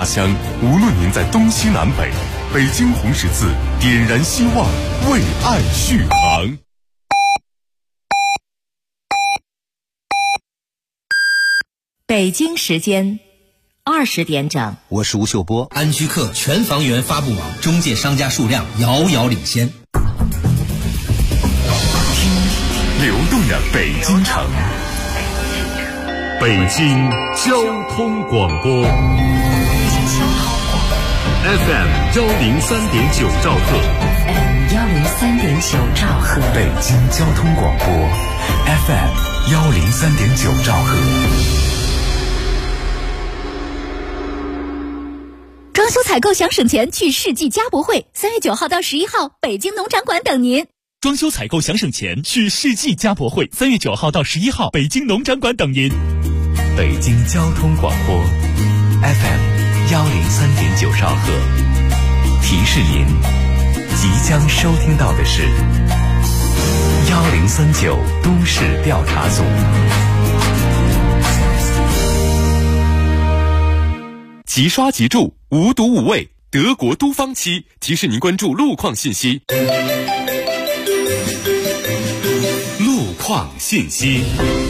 家乡，无论您在东西南北，北京红十字点燃希望，为爱续航。 北京时间20点整， 我是吴秀波。 安居客全房源发布网中介商家数量遥遥领先。 流动的北京城，北京交通广播 FM 103.9兆赫， 103.9兆赫， 北京交通广播 FM 103.9兆赫。 装修采购想省钱，去世纪家博会，3月9号到11号，北京农展馆等您。 装修采购想省钱，去世纪家博会，3月9号到11号，北京农展馆等您。 北京交通广播 FM 103.9兆赫，提示您即将收听到的是1039都市调查组。即刷即住，无毒无味，德国都方漆提示您关注路况信息。路况信息。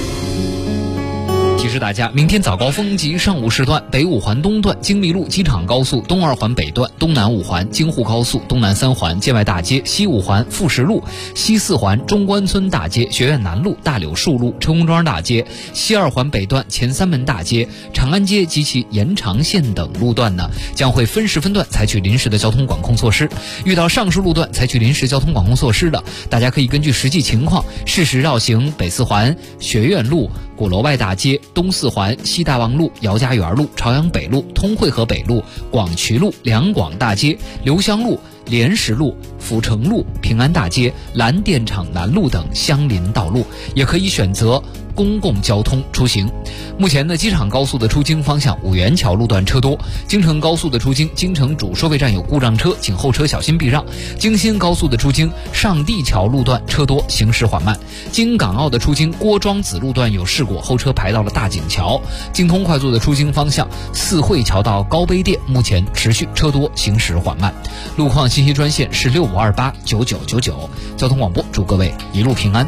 提示大家，明天早高峰及上午时段，北五环东段京密路机场高速东二环北段、东南五环京沪高速东南三环建外大街、西五环富石路、西四环中关村大街、学院南路、大柳树路、陈公庄大街、西二环北段前三门大街、长安街及其延长线等路段呢，将会分时分段采取临时的交通管控措施。遇到上述路段采取临时交通管控措施的，大家可以根据实际情况适时绕行北四环、学院路、鼓楼外大街、东四环、西大望路、姚家园路、朝阳北路、通惠河北路、广渠路、两广大街、留香路、莲石路、阜成路、平安大街、蓝电厂南路等相邻道路，也可以选择公共交通出行。目前呢，机场高速的出京方向五元桥路段车多，京承高速的出京京承主收费站有故障车，请后车小心避让。京新高速的出京上地桥路段车多，行驶缓慢。京港澳的出京郭庄子路段有事故，后车排到了大井桥。京通快速的出京方向四惠桥到高碑店目前持续车多，行驶缓慢。路况信息专线是65289999。交通广播祝各位一路平安。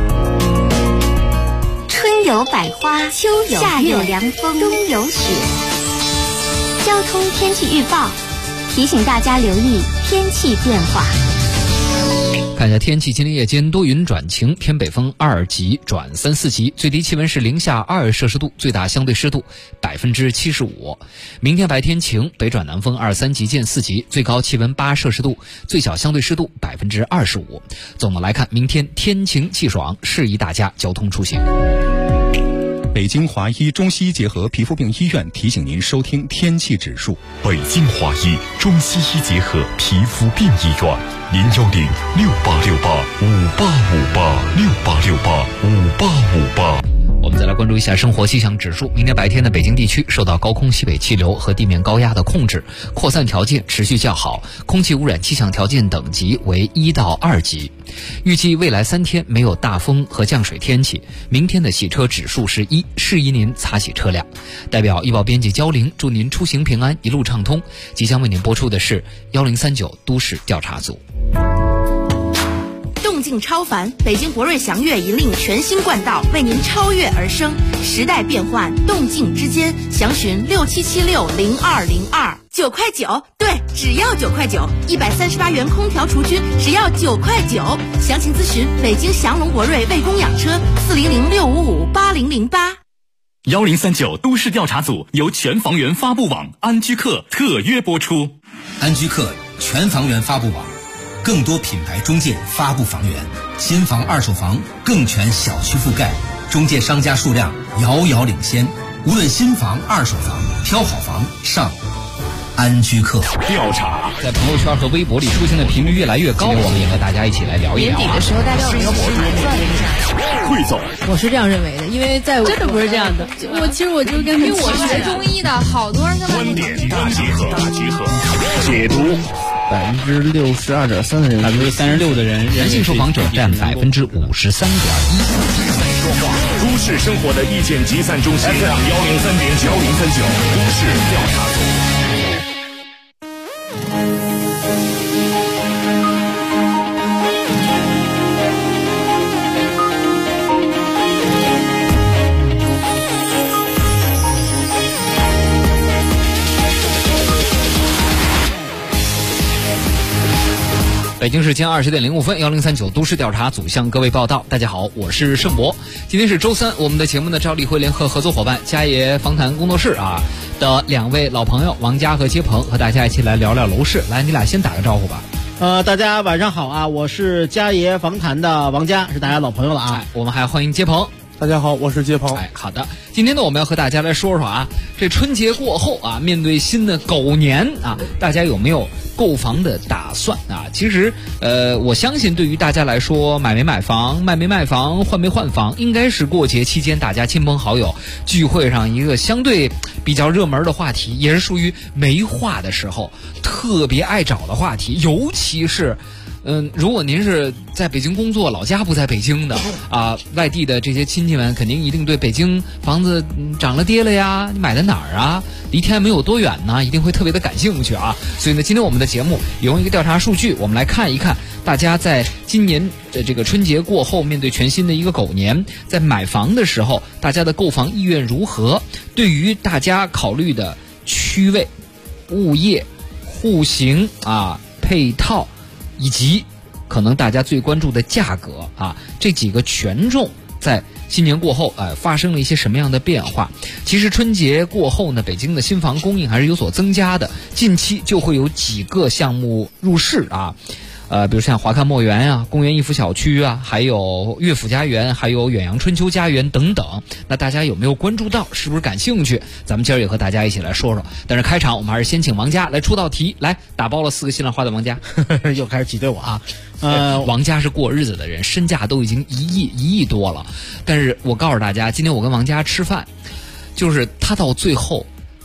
春有百花，秋有夏有凉风，冬有雪。交通天气预报提醒大家留意天气变化。 看一下天气，今天夜间多云转晴，偏北风2级转3、4级，最低气温是零下2摄氏度，最大相对湿度75%。明天白天晴，北转南风2、3级见4级，最高气温8摄氏度，最小相对湿度25%。总的来看，明天天晴气爽，适宜大家交通出行。 北京华医中西医结合皮肤病医院提醒您收听天气指数。 北京华医中西医结合皮肤病医院，0106868585868685858。 我们再来关注一下生活气象指数。明天白天的北京地区受到高空西北气流和地面高压的控制，扩散条件持续较好，空气污染气象条件等级为1到2级。预计未来3天没有大风和降水天气，明天的洗车指数是1，适宜您擦洗车辆。代表医报编辑焦玲，祝您出行平安，一路畅通。即将为您播出的是1039都市调查组。 动静超凡，北京博瑞祥越引领全新冠道，为您超越而生。时代变幻，动静之间，详询67760202，9块9，对，只要9块9，138元空调除菌，只要9块9。详情咨询北京祥龙博瑞卫工养车，400655808。 1039都市调查组由全房源发布网安居客特约播出。 安居客全房源发布网，更多品牌中介发布房源，新房二手房更全小区覆盖，中介商家数量遥遥领先。无论新房二手房，挑好房上安居客。 调查在朋友圈和微博里出现的频率越来越高，我们也和大家一起来聊一聊。 年底的时候，大家有一个博主转了一下。 汇总， 我是这样认为的，因为在真的不是这样的。其实我就跟因为我学中医的，好多人他们观点大结合，解读。 62.3%的人 ，36%的人，男性受访者占53.1%。 都市生活的意见集散中心，FM 103.9都市调查组。 北京时间20点05分，1039都市调查组向各位报道。大家好，我是盛博。今天是周三，我们的节目呢照例会联合合作伙伴佳爷访谈工作室的2位老朋友王佳和接鹏，和大家一起来聊聊楼市。来，你俩先打个招呼吧。 大家晚上好啊，我是佳爷访谈的王佳，是大家老朋友了啊。 我们还欢迎接鹏。 大家好，我是接鹏。 好的，今天呢，我们要和大家来说说这春节过后面对新的狗年大家有没有购房的打算其实我相信对于大家来说，买没买房、卖没卖房、换没换房，应该是过节期间大家亲朋好友聚会上一个相对比较热门的话题，也是属于没话的时候特别爱找的话题，尤其是如果您是在北京工作，老家不在北京的外地的这些亲戚们肯定一定对北京房子涨了跌了呀，你买的哪儿离天没有多远呢，一定会特别的感兴趣所以呢，今天我们的节目用一个调查数据，我们来看一看大家在今年的这个春节过后，面对全新的一个狗年，在买房的时候，大家的购房意愿如何？对于大家考虑的区位、物业、户型配套，以及可能大家最关注的价格这几个权重在新年过后发生了一些什么样的变化？其实春节过后呢，北京的新房供应还是有所增加的，近期就会有几个项目入市比如像华康墨园公园一府小区还有乐府家园，还有远洋春秋家园等等。那大家有没有关注到？是不是感兴趣？咱们今儿也和大家一起来说说。但是开场我们还是先请王佳来出道题，来打包了4个西兰花的王佳又开始挤兑我王佳是过日子的人，身价都已经1亿多了。但是我告诉大家，今天我跟王佳吃饭，就是他到最后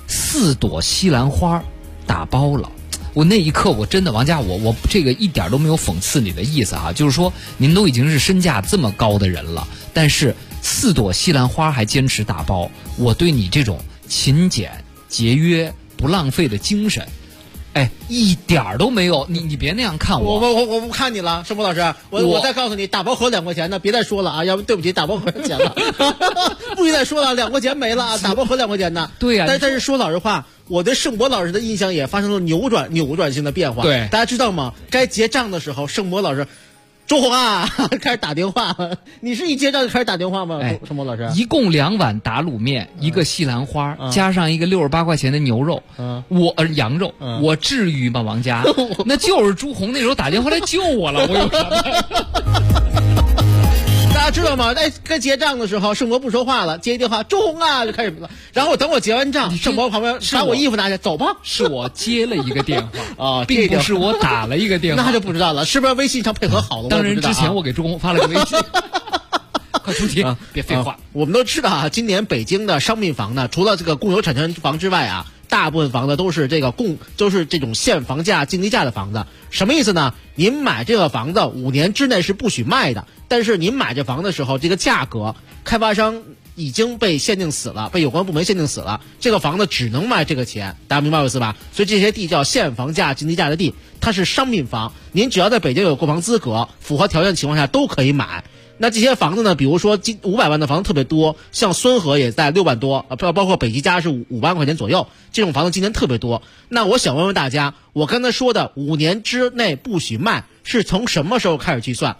4朵西兰花打包了。我那一刻我真的，王佳，我这个一点都没有讽刺你的意思就是说您都已经是身价这么高的人了，但是4朵西兰花还坚持打包，我对你这种勤俭节约不浪费的精神一点都没有。你别那样看我不看你了，盛博老师，我再告诉你，打包盒2块钱呢，别再说了要不对不起，打包盒钱了不许再说了，2块钱没了打包盒2块钱呢。 对呀， 但是说老实话，我对盛博老师的印象也发生了扭转性的变化。 对， 大家知道吗？该结账的时候，盛博老师周红开始打电话。你是一结账就开始打电话吗？盛博老师， 一共2碗打卤面，一个西兰花，加上一个68块钱的牛肉，羊肉，我至于吗？王佳，那就是朱红那时候打电话来救我了，我有什么？ 大家知道吗？该结账的时候，盛博不说话了，接一电话，周红就开始，然后等我结完账，盛博旁边把我衣服拿下，走吧。 是我接了一个电话并不是我打了一个电话， 那就不知道了，是不是微信上配合好了？ 当然之前我给周红发了个微信。快出题别废话。 我们都知道今年北京的商品房呢，除了这个共有产权房之外大部分房子都是这种现房价、竞地价的房子。什么意思呢？您买这个房子5年之内是不许卖的，但是您买这房的时候，这个价格开发商已经被限定死了，被有关部门限定死了，这个房子只能卖这个钱，大家明白我意思吧？所以这些地叫现房价、竞地价的地，它是商品房，您只要在北京有购房资格、符合条件的情况下都可以买。那这些房子呢，比如说500万的房子特别多，像孙河也在6万多，包括北极家是5万块钱左右，这种房子今年特别多。那我想问问大家，我刚才说的5年之内不许卖是从什么时候开始计算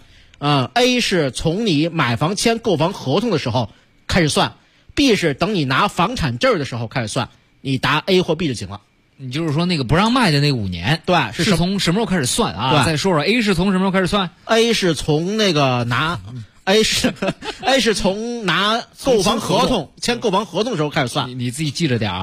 ？A 是从你买房签购房合同的时候开始算， B 是等你拿房产证的时候开始算，你答 A 或 B 就行了。 你就是说那个不让卖的那5年， 对， 是从什么时候开始算对， 再说说 A 是从什么时候开始算 ？A 是从那个A 是从拿购房合同签购房合同的时候开始算， 你自己记着点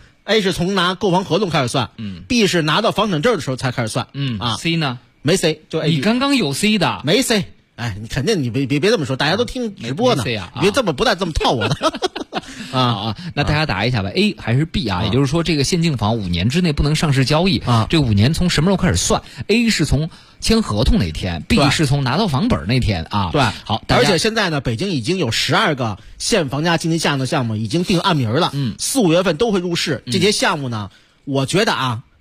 A 是从拿购房合同开始算，B 是拿到房产证的时候才开始算 ，C 呢？ 没 C， 就 A。 你刚刚有 C 的， 没 C。你肯定你别这么说，大家都听直播呢，你别这么不带这么套我的那大家答一下吧 ，A 还是 B 也就是说这个限定房5年之内不能上市交易这5年从什么时候开始算 ？A 是从签合同那天 ，B 是从拿到房本那天对， 好， 而且现在呢，北京已经有12个现房价、竞地价的项目已经定案名了，4、5月份都会入市。这些项目呢，我觉得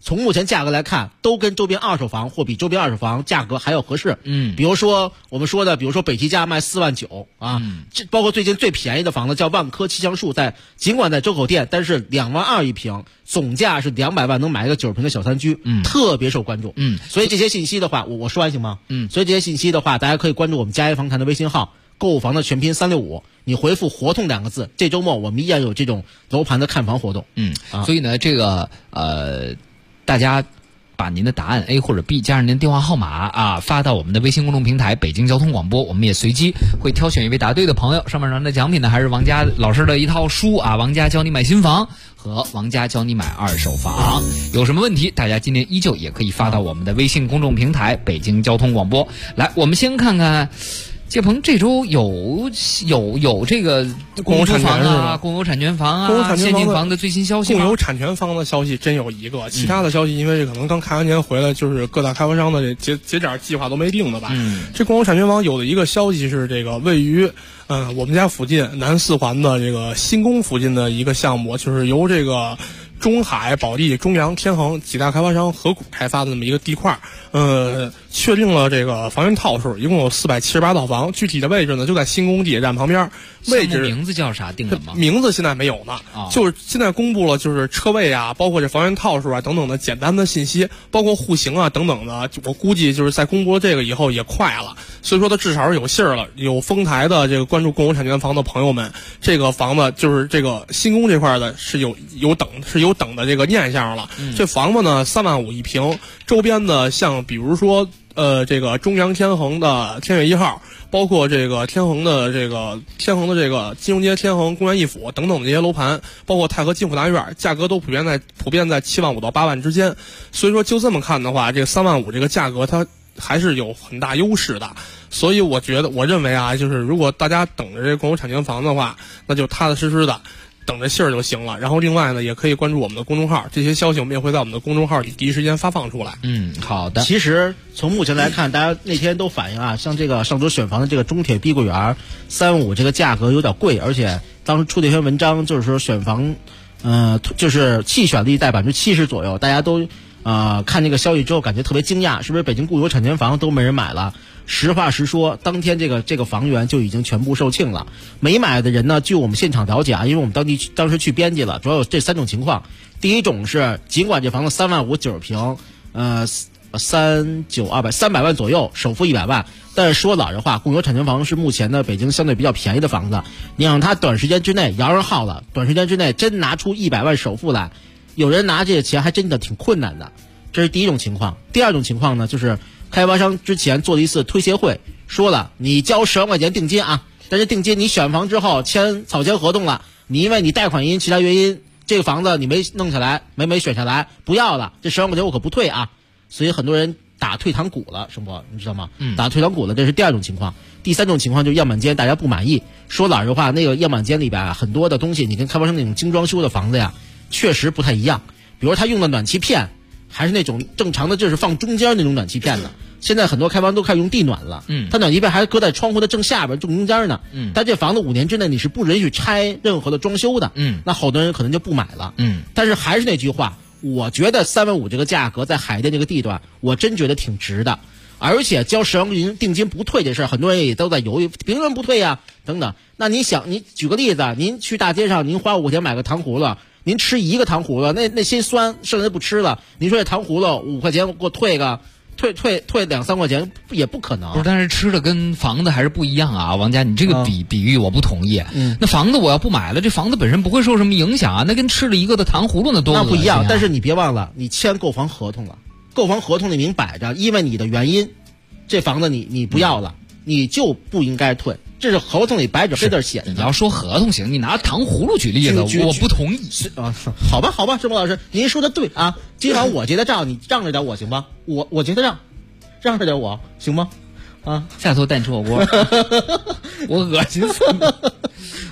从目前价格来看，都跟周边二手房或比周边二手房价格还要合适。比如说我们说的，比如说北提家卖4.9万啊，这包括最近最便宜的房子叫万科七香树，尽管在周口店，但是2.2万一平，总价是200万能买一个90平的小3居，特别受关注。所以这些信息的话，我说完行吗？所以这些信息的话，大家可以关注我们佳怡房谈的微信号，购物房的全拼365，你回复活动2个字，这周末我们依然有这种楼盘的看房活动。 所以呢，这个大家把您的答案 A 或者 B 加上您的电话号码啊，发到我们的微信公众平台北京交通广播，我们也随机会挑选一位答对的朋友。上面的奖品呢，还是王佳老师的一套书啊，王佳教你买新房和王佳教你买二手房。有什么问题，大家今天依旧也可以发到我们的微信公众平台北京交通广播。来，我们先看看介鹏这周有这个共有产权啊、共有产权房啊、限定房的最新消息吗？ 共有产权房的消息真有一个，其他的消息因为可能刚开完年回来，就是各大开发商的节点计划都没定的吧。这共有产权房有的一个消息是这个位于我们家附近南4环的这个新宫附近的一个项目，就是由这个中海、保利、中阳、天恒几大开发商合股开发的那么一个地块，确定了这个房源套数，一共有478套房，具体的位置呢就在新宫地铁站旁边。位置名字叫啥定了吗？ 名字现在没有呢，就是现在公布了，就是车位啊，包括这房源套数啊等等的简单的信息，包括户型啊等等的，我估计就是在公布了这个以后也快了，所以说它至少是有信儿了。有丰台的这个关注共有产权房的朋友们，这个房子就是这个新宫这块的是有等的这个念想了。这房子呢3.5万一平，周边的像比如说这个中阳天恒的天悦1号，包括这个天恒的这个金融街天恒公园一府等等的这些楼盘，包括太和金府大院，价格都普遍在7.5万到8万之间。所以说就这么看的话，这个3.5万这个价格它还是有很大优势的。所以我认为啊，就是如果大家等着这共有产权房的话，那就踏踏实实的等着信儿就行了。然后另外呢，也可以关注我们的公众号，这些消息我们也会在我们的公众号里第一时间发放出来。 好的。 其实从目前来看，大家那天都反映啊，像这个上周选房的这个中铁碧桂园3.5这个价格有点贵，而且当时出了一篇文章，就是说选房，就是弃选率在70%左右，大家都看这个消息之后感觉特别惊讶，是不是北京固有产权房都没人买了？实话实说，当天这个房源就已经全部售罄了。没买的人呢，据我们现场了解啊，因为我们当时去编辑了，主要有这3种情况。第一种是，尽管这房子3.5万90平，300万左右，首付100万，但是说老实话，共有产权房是目前的北京相对比较便宜的房子，你让它短时间之内摇人号了，短时间之内真拿出100万首付来，有人拿这些钱还真的挺困难的。这是第一种情况。第二种情况呢，就是开发商之前做了一次推协会，说了你交10万块钱定金啊，但是定金你选房之后草签合同了，你因为你贷款因其他原因，这个房子你没弄下来，没选下来，不要了，这10万块钱我可不退啊。所以很多人打退堂鼓了，什么你知道吗？打退堂鼓了，这是第二种情况。第三种情况就是样板间大家不满意，说老实话，那个样板间里边很多的东西，你跟开发商那种精装修的房子呀，确实不太一样。比如他用的暖气片，还是那种正常的，就是放中间那种暖气片的。现在很多开发商都开始用地暖了，它暖气片还搁在窗户的正下边正中间呢。但这房子5年之内你是不允许拆任何的装修的。那好多人可能就不买了。但是还是那句话，我觉得3.5万这个价格在海淀这个地段，我真觉得挺值的。而且交10万块钱定金不退这事儿，很多人也都在犹豫，凭什么不退呀？等等。那你举个例子，您去大街上，您花5块钱买个糖葫芦，您吃一个糖葫芦，那心酸，剩下不吃了。您说这糖葫芦5块钱给我退2-3块钱也不可能。 不是，但是吃的跟房子还是不一样啊，王佳，你这个比喻我不同意。那房子我要不买了，这房子本身不会受什么影响啊，那跟吃了一个的糖葫芦那多恶心啊。 那不一样，但是你别忘了，你签购房合同了，购房合同里明摆着，因为你的原因，这房子你不要了，你就不应该退。这是合同里白纸黑字写的。 你要说合同行，你拿糖葫芦举例子，我不同意。 好吧，志波老师，您说的对啊。今晚我结的账，你让着点我行吗？我结的账，让着点我行吗？啊， 下次带你吃火锅，我恶心死你。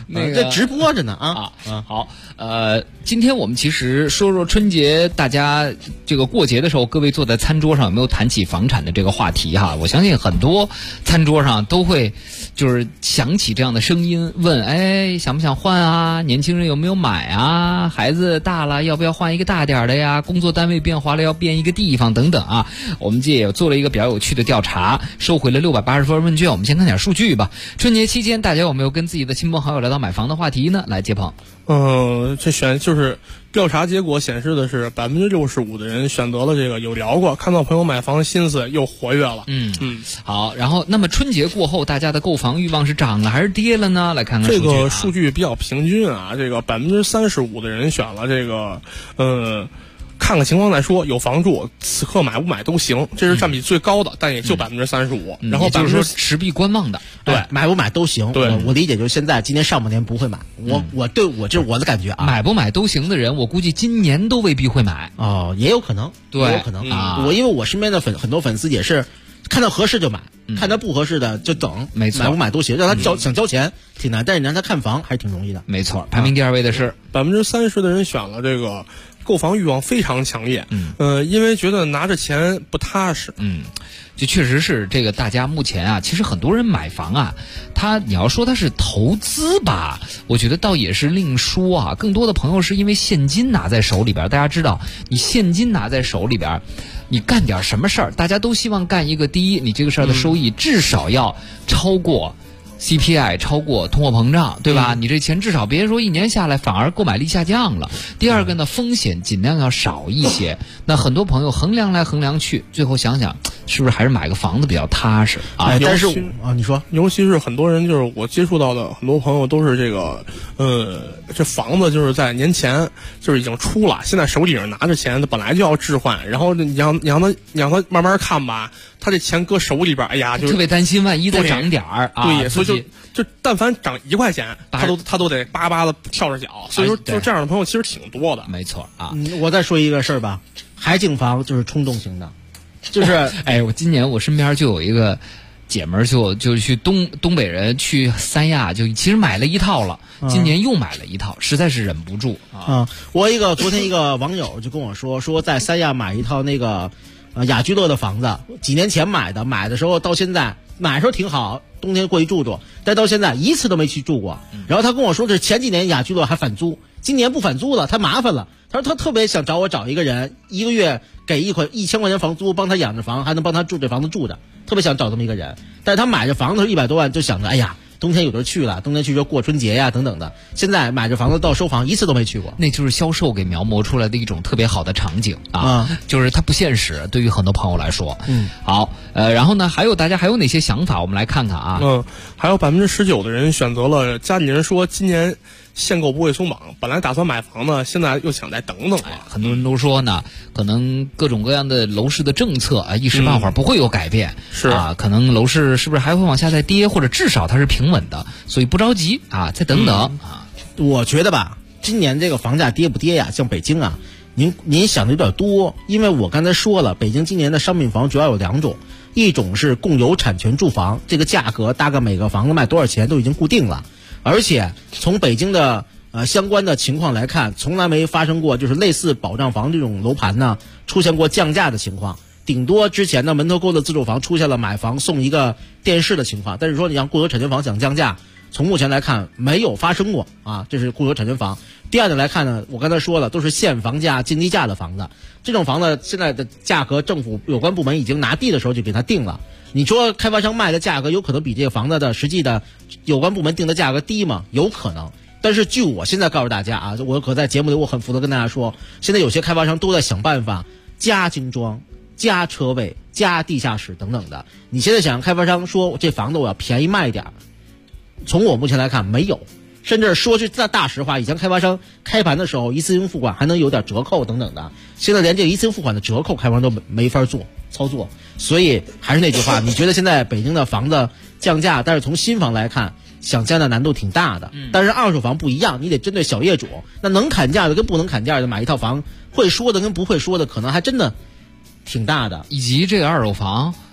那个这直播着呢好，今天我们其实说说春节，大家这个过节的时候，各位坐在餐桌上有没有谈起房产的这个话题哈？我相信很多餐桌上都会就是响起这样的声音，问想不想换啊？年轻人有没有买啊？孩子大了要不要换一个大点的呀？工作单位变化了要变一个地方等等啊。我们这也做了一个比较有趣的调查，收回了680份问卷。我们先看点数据吧。春节期间大家有没有跟自己的亲朋好友聊到买房的话题呢？来，接鹏。 就是调查结果显示的是65%的人选择了这个有聊过，看到朋友买房的心思又活跃了。 好，然后那么春节过后大家的购房欲望是涨了还是跌了呢？来看看这个数据比较平均啊，这个35%的人选了这个看看情况再说，有房住，此刻买不买都行，这是占比最高的，但也就35%。然后就是说持币观望的， 对，买不买都行。 对， 我理解就是现在今年上半年不会买，这是我的感觉啊。 买不买都行的人，我估计今年都未必会买。 也有可能， 对， 也有可能啊。因为我身边的很多粉丝也是看到合适就买，看到不合适的就等， 没错， 买不买都行。让他想交钱挺难，但是你让他看房还是挺容易的。 没错，排名第2位的是 30%的人选了这个。购房欲望非常强烈，因为觉得拿着钱不踏实， 就确实是这个。大家目前啊，其实很多人买房啊，你要说他是投资吧，我觉得倒也是另说啊。更多的朋友是因为现金拿在手里边，大家知道，你现金拿在手里边，你干点什么事儿，大家都希望干一个，第一，你这个事儿的收益至少要超过CPI， 超过通货膨胀，对吧？你这钱至少别说1年下来反而购买力下降了。第二个呢，风险尽量要少一些。那很多朋友衡量来衡量去，最后想想是不是还是买个房子比较踏实啊？ 但是你说， 尤其是很多人，就是我接触到的很多朋友都是这个，这房子就是在年前就是已经出了，现在手里上拿着钱，他本来就要置换，然后你让他慢慢看吧，他这钱搁手里边，哎呀，就特别担心万一再涨点儿啊。 对，所以就但凡涨1块钱，他都得巴巴的跳着脚。所以说，就这样的朋友其实挺多的。 没错啊。 我再说一个事儿吧，还进房就是冲动型的，就是我今年我身边就有一个姐们儿，就去东北人去三亚，就其实买了一套了，今年又买了一套，实在是忍不住啊。 昨天一个网友就跟我说在三亚买一套那个雅居乐的房子，几年前买的时候到现在买的时候挺好，冬天过去住，但到现在一次都没去住过。然后他跟我说，这前几年雅居乐还返租，今年不返租了，太麻烦了。他说他特别想找一个人，1个月给1000块钱房租，帮他养着房，还能帮他住这房子住着，特别想找这么一个人。但是他买着房子100多万，就想着哎呀，冬天有的去了，冬天去就过春节呀等等的。现在买着房子到收房一次都没去过， 那就是销售给描摹出来的一种特别好的场景啊，就是它不现实，对于很多朋友来说。好，然后呢，大家还有哪些想法？我们来看看啊。 还有19%的人选择了家里人说今年限购不会松绑，本来打算买房呢，现在又想再等等了。 很多人都说呢，可能各种各样的楼市的政策啊，一时半会儿不会有改变， 是啊，可能楼市是不是还会往下再跌，或者至少它是平稳的，所以不着急啊，再等等啊。 我觉得吧，今年这个房价跌不跌呀？像北京啊，您想的有点多，因为我刚才说了，北京今年的商品房主要有2种，一种是共有产权住房，这个价格大概每个房子卖多少钱都已经固定了。而且从北京的相关的情况来看，从来没发生过就是类似保障房这种楼盘呢出现过降价的情况，顶多之前的门头沟的自住房出现了买房送一个电视的情况，但是说你像固有产权房想降价，从目前来看没有发生过啊，这是固有产权房。第二点来看呢，我刚才说了，都是限房价、竞地价的房子，这种房子现在的价格政府有关部门已经拿地的时候就给它定了。你说开发商卖的价格有可能比这个房子的实际的有关部门定的价格低吗？有可能。但是据我现在告诉大家啊，我可在节目里我很负责跟大家说，现在有些开发商都在想办法加精装、加车位、加地下室等等的。你现在想让开发商说这房子我要便宜卖一点，从我目前来看没有。甚至说句大实话，以前开发商开盘的时候一次性付款还能有点折扣等等的，现在连这个一次性付款的折扣开发商都没法操作。所以还是那句话，你觉得现在北京的房子降价，但是从新房来看想降价难度挺大的。但是二手房不一样，你得针对小业主，那能砍价的跟不能砍价的买一套房，会说的跟不会说的可能还真的挺大的。 以及这个二手房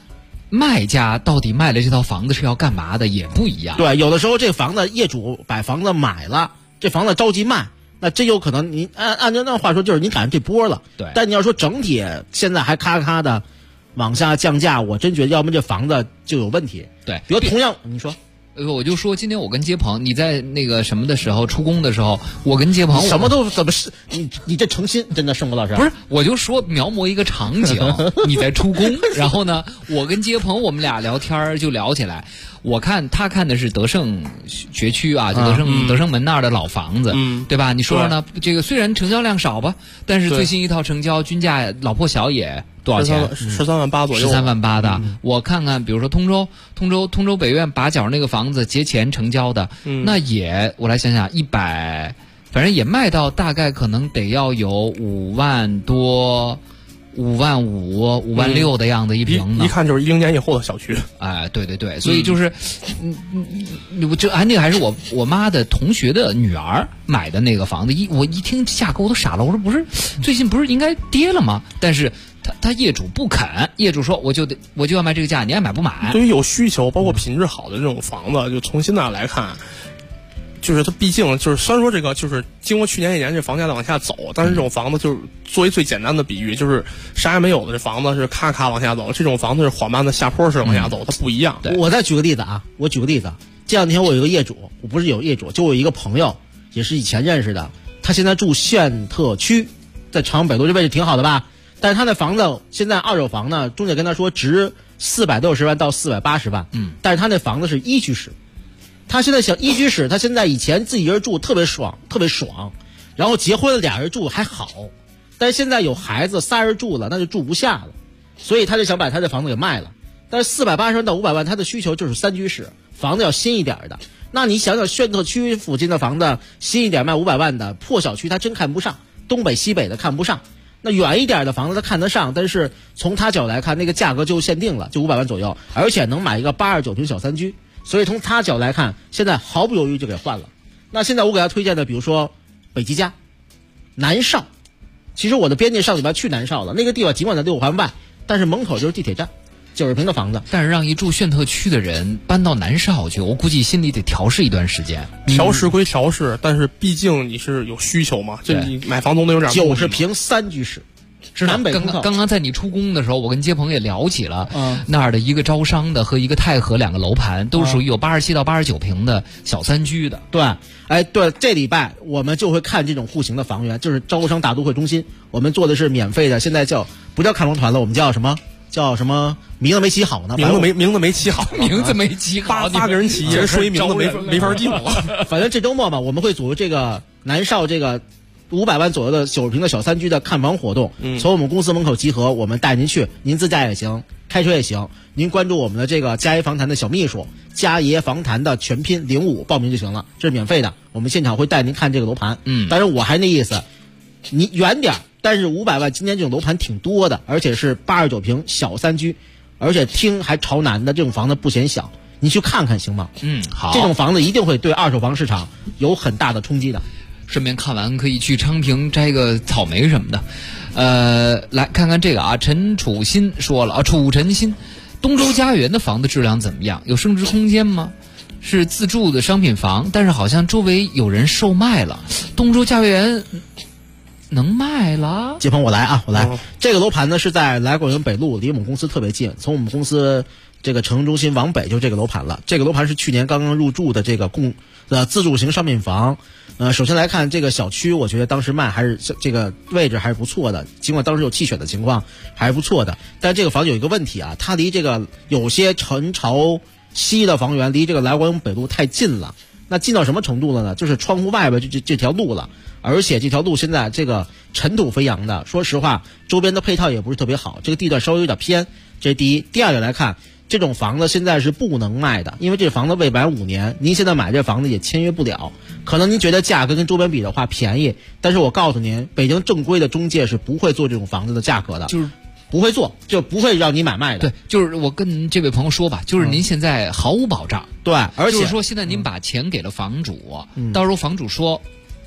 卖家到底卖了这套房子是要干嘛的也不一样。 对，有的时候这房子业主把房子买了，这房子着急卖，那真有可能您按照那话说就是您赶上这波了。 对， 但你要说整体现在还咔咔的往下降价，我真觉得要么这房子就有问题。 对， 比如同样你说。 我就说今天我跟街鹏，你在那个什么的时候出工的时候，我跟街鹏什么都怎么是你这诚心真的盛博老师不是，我就说描摹一个场景，你在出工，然后呢，我跟街鹏我们俩聊天就聊起来，我看他看的是德胜学区啊，就德胜门那儿的老房子，对吧？你说说呢？这个虽然成交量少吧，但是最新一套成交均价老破小也。多少钱 ？13万8左右。 13万8的，我看看，比如说通州北苑把角那个房子节前成交的，那也我来想想，100，反正也卖到大概可能得要有5万多、5万5、5万6的样子一平呢。 一看就是10年以后的小区。 哎，对对对，所以就是，这那个还是我妈的同学的女儿买的那个房子，我一听价格我都傻了，我说不是最近不是应该跌了吗？但是。他业主不肯，业主说我就要卖这个价，你爱买不买？ 对于有需求，包括品质好的这种房子，就从现在来看，就是它毕竟就是虽然说这个就是经过去年1年这房价在往下走，但是这种房子就是作为最简单的比喻，就是啥也没有的这房子是咔咔往下走，这种房子是缓慢的下坡式往下走，它不一样。 我再举个例子啊，这两天我有一个业主，我不是有业主，就我一个朋友，也是以前认识的，他现在住炫特区，在长安北路这位置挺好的吧？但是他的房子现在二手房呢，中介跟他说值460万到480万，但是他那房子是一居室，他现在想一居室，他现在以前自己一人住特别爽，然后结婚了俩人住还好，但是现在有孩子仨人住了，那就住不下了，所以他就想把他的房子给卖了。但是480万到500万，他的需求就是3居室，房子要新一点的。那你想想炫特区附近的房子新一点卖500万的破小区，他真看不上，东北西北的看不上。那远一点的房子他看得上，但是从他角度来看，那个价格就限定了，就500万左右，而且能买一个89平小3居，所以从他角度来看，现在毫不犹豫就给换了。那现在我给他推荐的，比如说北极家、南少，其实我的编辑上礼拜去南少了，那个地方尽管在6环外，但是门口就是地铁站，90平的房子。 但是让一住炫特区的人搬到南少去，我估计心里得调试一段时间。 调试归调试，但是毕竟你是有需求嘛，就你买房总得有点 90平3居室。 南北刚刚在你出工的时候，我跟街鹏也聊起了那儿的一个招商的和一个太和2个楼盘，都是属于有87到89平的小3居的。 对，对，这礼拜我们就会看这种户型的房源，就是招商大都会中心，我们做的是免费的，现在不叫看房团了，我们叫什么？名字没起好呢？ 名字没起好， 名字没起好， 八个人起一人说一名字没法定了。 反正这周末嘛，我们会组织这个南少这个500万左右的90平的小3居的看房活动，从我们公司门口集合，我们带您去，您自驾也行，开车也行，您关注我们的这个嘉爷房坛的小秘书，嘉爷房坛的全拼05报名就行了，这是免费的，我们现场会带您看这个楼盘。但是我还那意思，你远点，但是500万今年这种楼盘挺多的，而且是89平小3居，而且厅还朝南的这种房子不嫌小，你去看看行吗？ 好， 这种房子一定会对二手房市场有很大的冲击的。 顺便看完可以去昌平摘个草莓什么的。来看看这个啊，陈楚新说了啊，楚晨新，东周家园的房子质量怎么样？有升值空间吗？是自住的商品房，但是好像周围有人售卖了。东周家园能卖了？ 接鹏，我来。这个楼盘呢是在来广园北路，离我们公司特别近，从我们公司这个城中心往北就这个楼盘了。这个楼盘是去年刚刚入住的这个自住型商品房。首先来看这个小区，我觉得当时卖还是这个位置还是不错的，尽管当时有弃选的情况，还是不错的。但这个房有一个问题啊，它离这个有些陈朝西的房源离这个来广园北路太近了。那近到什么程度了呢？就是窗户外边这条路了，而且这条路现在这个尘土飞扬的，说实话，周边的配套也不是特别好，这个地段稍微有点偏，这是第一。第二个来看，这种房子现在是不能卖的，因为这房子未满5年，您现在买这房子也签约不了。可能您觉得价格跟周边比的话便宜，但是我告诉您，北京正规的中介是不会做这种房子的价格的，就是不会做，就不会让你买卖的。 对，就是我跟这位朋友说吧，就是您现在毫无保障。 对，而且就是说现在您把钱给了房主，到时候房主说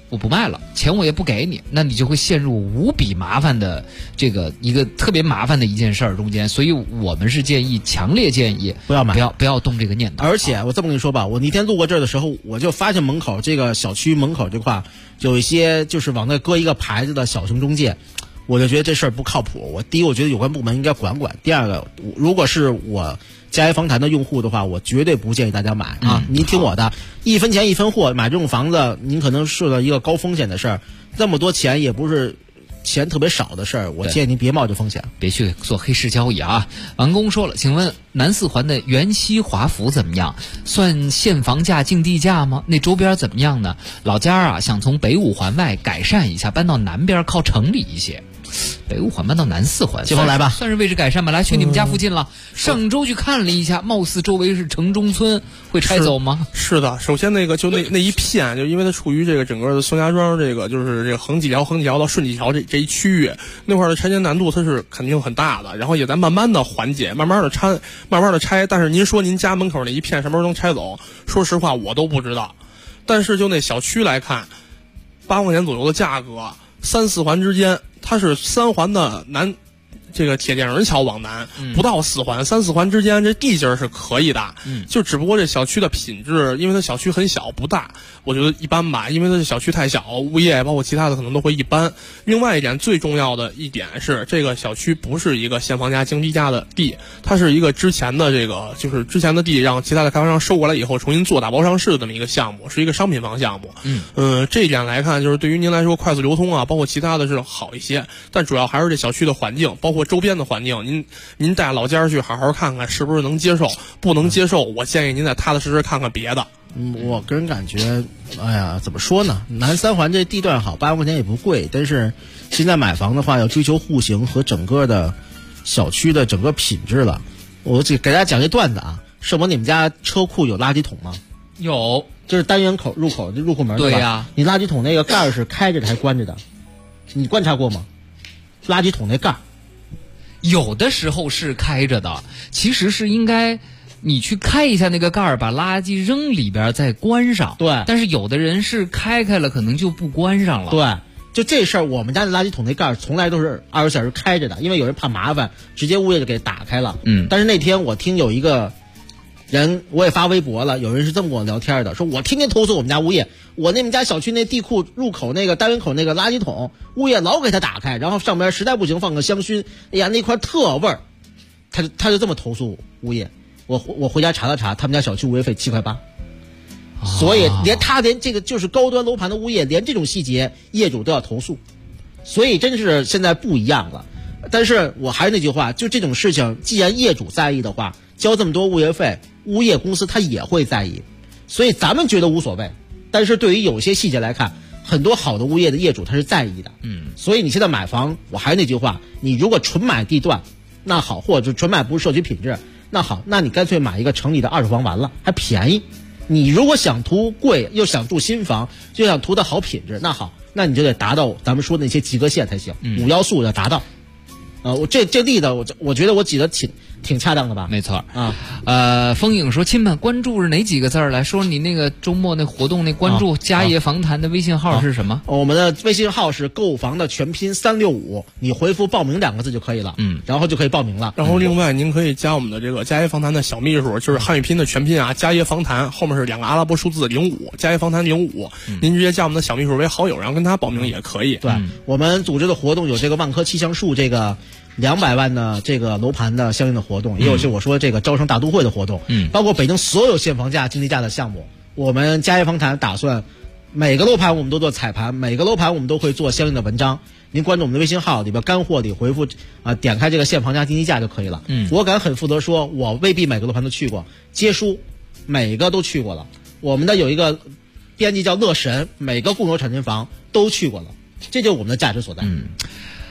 我不卖了，钱我也不给你，那你就会陷入无比麻烦的这个一个特别麻烦的一件事儿中间。所以我们是强烈建议不要买， 不要动这个念头。 而且我这么跟你说吧，我那天路过这儿的时候，我就发现门口这个小区门口这块有一些就是往那搁一个牌子的小型中介，我就觉得这事儿不靠谱。第一，我觉得有关部门应该管管；第二个，如果是我嘉业房坛的用户的话，我绝对不建议大家买啊！您听我的，1分钱1分货，买这种房子，您可能受到一个高风险的事儿，这么多钱也不是钱特别少的事儿，我建议您别冒这风险， 别去做黑市交易啊！王工说了，请问南四环的原西华府怎么样？算现房价竞地价吗？那周边怎么样呢？老家啊，想从北五环外改善一下，搬到南边靠城里一些。北五环搬到南四环， 金峰来吧， 算是位置改善吧。来，去你们家附近了。上周去看了一下，貌似周围是城中村，会拆走吗？ 是的，首先那一片，就因为它处于这个整个的宋家庄这个就是这个横几条到顺几条这一区域，那块的拆迁难度它是肯定很大的，然后也在慢慢的缓解，慢慢的拆。但是您说您家门口那一片什么时候能拆走？说实话我都不知道。但是就那小区来看，8块钱左右的价格，3、4环之间。它是3环的南，这个铁电人桥往南，不到4环，3、4环之间这地界是可以的，就只不过这小区的品质，因为它小区很小不大，我觉得一般吧，因为它这小区太小，物业包括其他的可能都会一般。另外一点最重要的一点是，这个小区不是一个现房价竞地价的地，它是一个之前的之前的地让其他的开发商收过来以后重新做打包上市的这么一个项目，是一个商品房项目。这一点来看，就是对于您来说快速流通啊，包括其他的是好一些，但主要还是这小区的环境，包括周边的环境，您带老家去好好看看，是不是能接受？不能接受，我建议您再踏踏实实看看别的。 我个人感觉，哎呀，怎么说呢？南3环这地段好，8块钱也不贵，但是现在买房的话，要追求户型和整个的小区的整个品质了。我给大家讲一段子啊，是你们家车库有垃圾桶吗？ 有， 就是单元口入口门。 对呀， 你垃圾桶那个盖是开着的还是关着的？你观察过吗？垃圾桶那盖有的时候是开着的，其实是应该你去开一下那个盖儿，把垃圾扔里边再关上。 对， 但是有的人是开了，可能就不关上了。 对，就这事儿，我们家的垃圾桶那盖儿从来都是24小时开着的，因为有人怕麻烦，直接物业就给打开了。但是那天我听有一个人，我也发微博了，有人是这么跟我聊天的，说我天天投诉我们家物业，我那们家小区那地库入口那个单元口那个垃圾桶，物业老给他打开，然后上边实在不行放个香薰，哎呀那块特味儿，他就这么投诉物业。我回家查了查，他们家小区物业费7块8，所以连这个就是高端楼盘的物业，连这种细节业主都要投诉，所以真是现在不一样了。但是我还是那句话，就这种事情，既然业主在意的话，交这么多物业费，物业公司他也会在意，所以咱们觉得无所谓，但是对于有些细节来看，很多好的物业的业主他是在意的。所以你现在买房，我还是那句话，你如果纯买地段，那好，或者纯买不是社区品质，那好，那你干脆买一个城里的2手房完了，还便宜。你如果想图贵，又想住新房，又想图的好品质，那好，那你就得达到咱们说的那些及格线才行，5要素要达到。我这例子，我觉得我举的挺恰当的吧？ 没错啊。风影说：“亲们，关注是哪几个字儿？来说你那个周末那活动那关注嘉业房坛的微信号是什么？ 我们的微信号是购房的全拼365，你回复报名2个字就可以了。然后就可以报名了。 然后另外您可以加我们的这个嘉业房坛的小秘书，就是汉语拼的全拼啊，嘉业房坛后面是2个阿拉伯数字05，嘉业房坛05。您直接加我们的小秘书为好友，然后跟他报名也可以。 对，我们组织的活动有这个万科气象树这个200万的这个楼盘的相应的活动，也有就我说这个招商大都会的活动，包括北京所有现房价竞地价的项目，我们嘉业房坛打算每个楼盘我们都做彩盘，每个楼盘我们都会做相应的文章。您关注我们的微信号里边干货里回复点开这个现房价竞地价就可以了。我敢很负责说，我未必每个楼盘都去过，接书每个都去过了。我们的有一个编辑叫乐神，每个共有产权房都去过了，这就是我们的价值所在。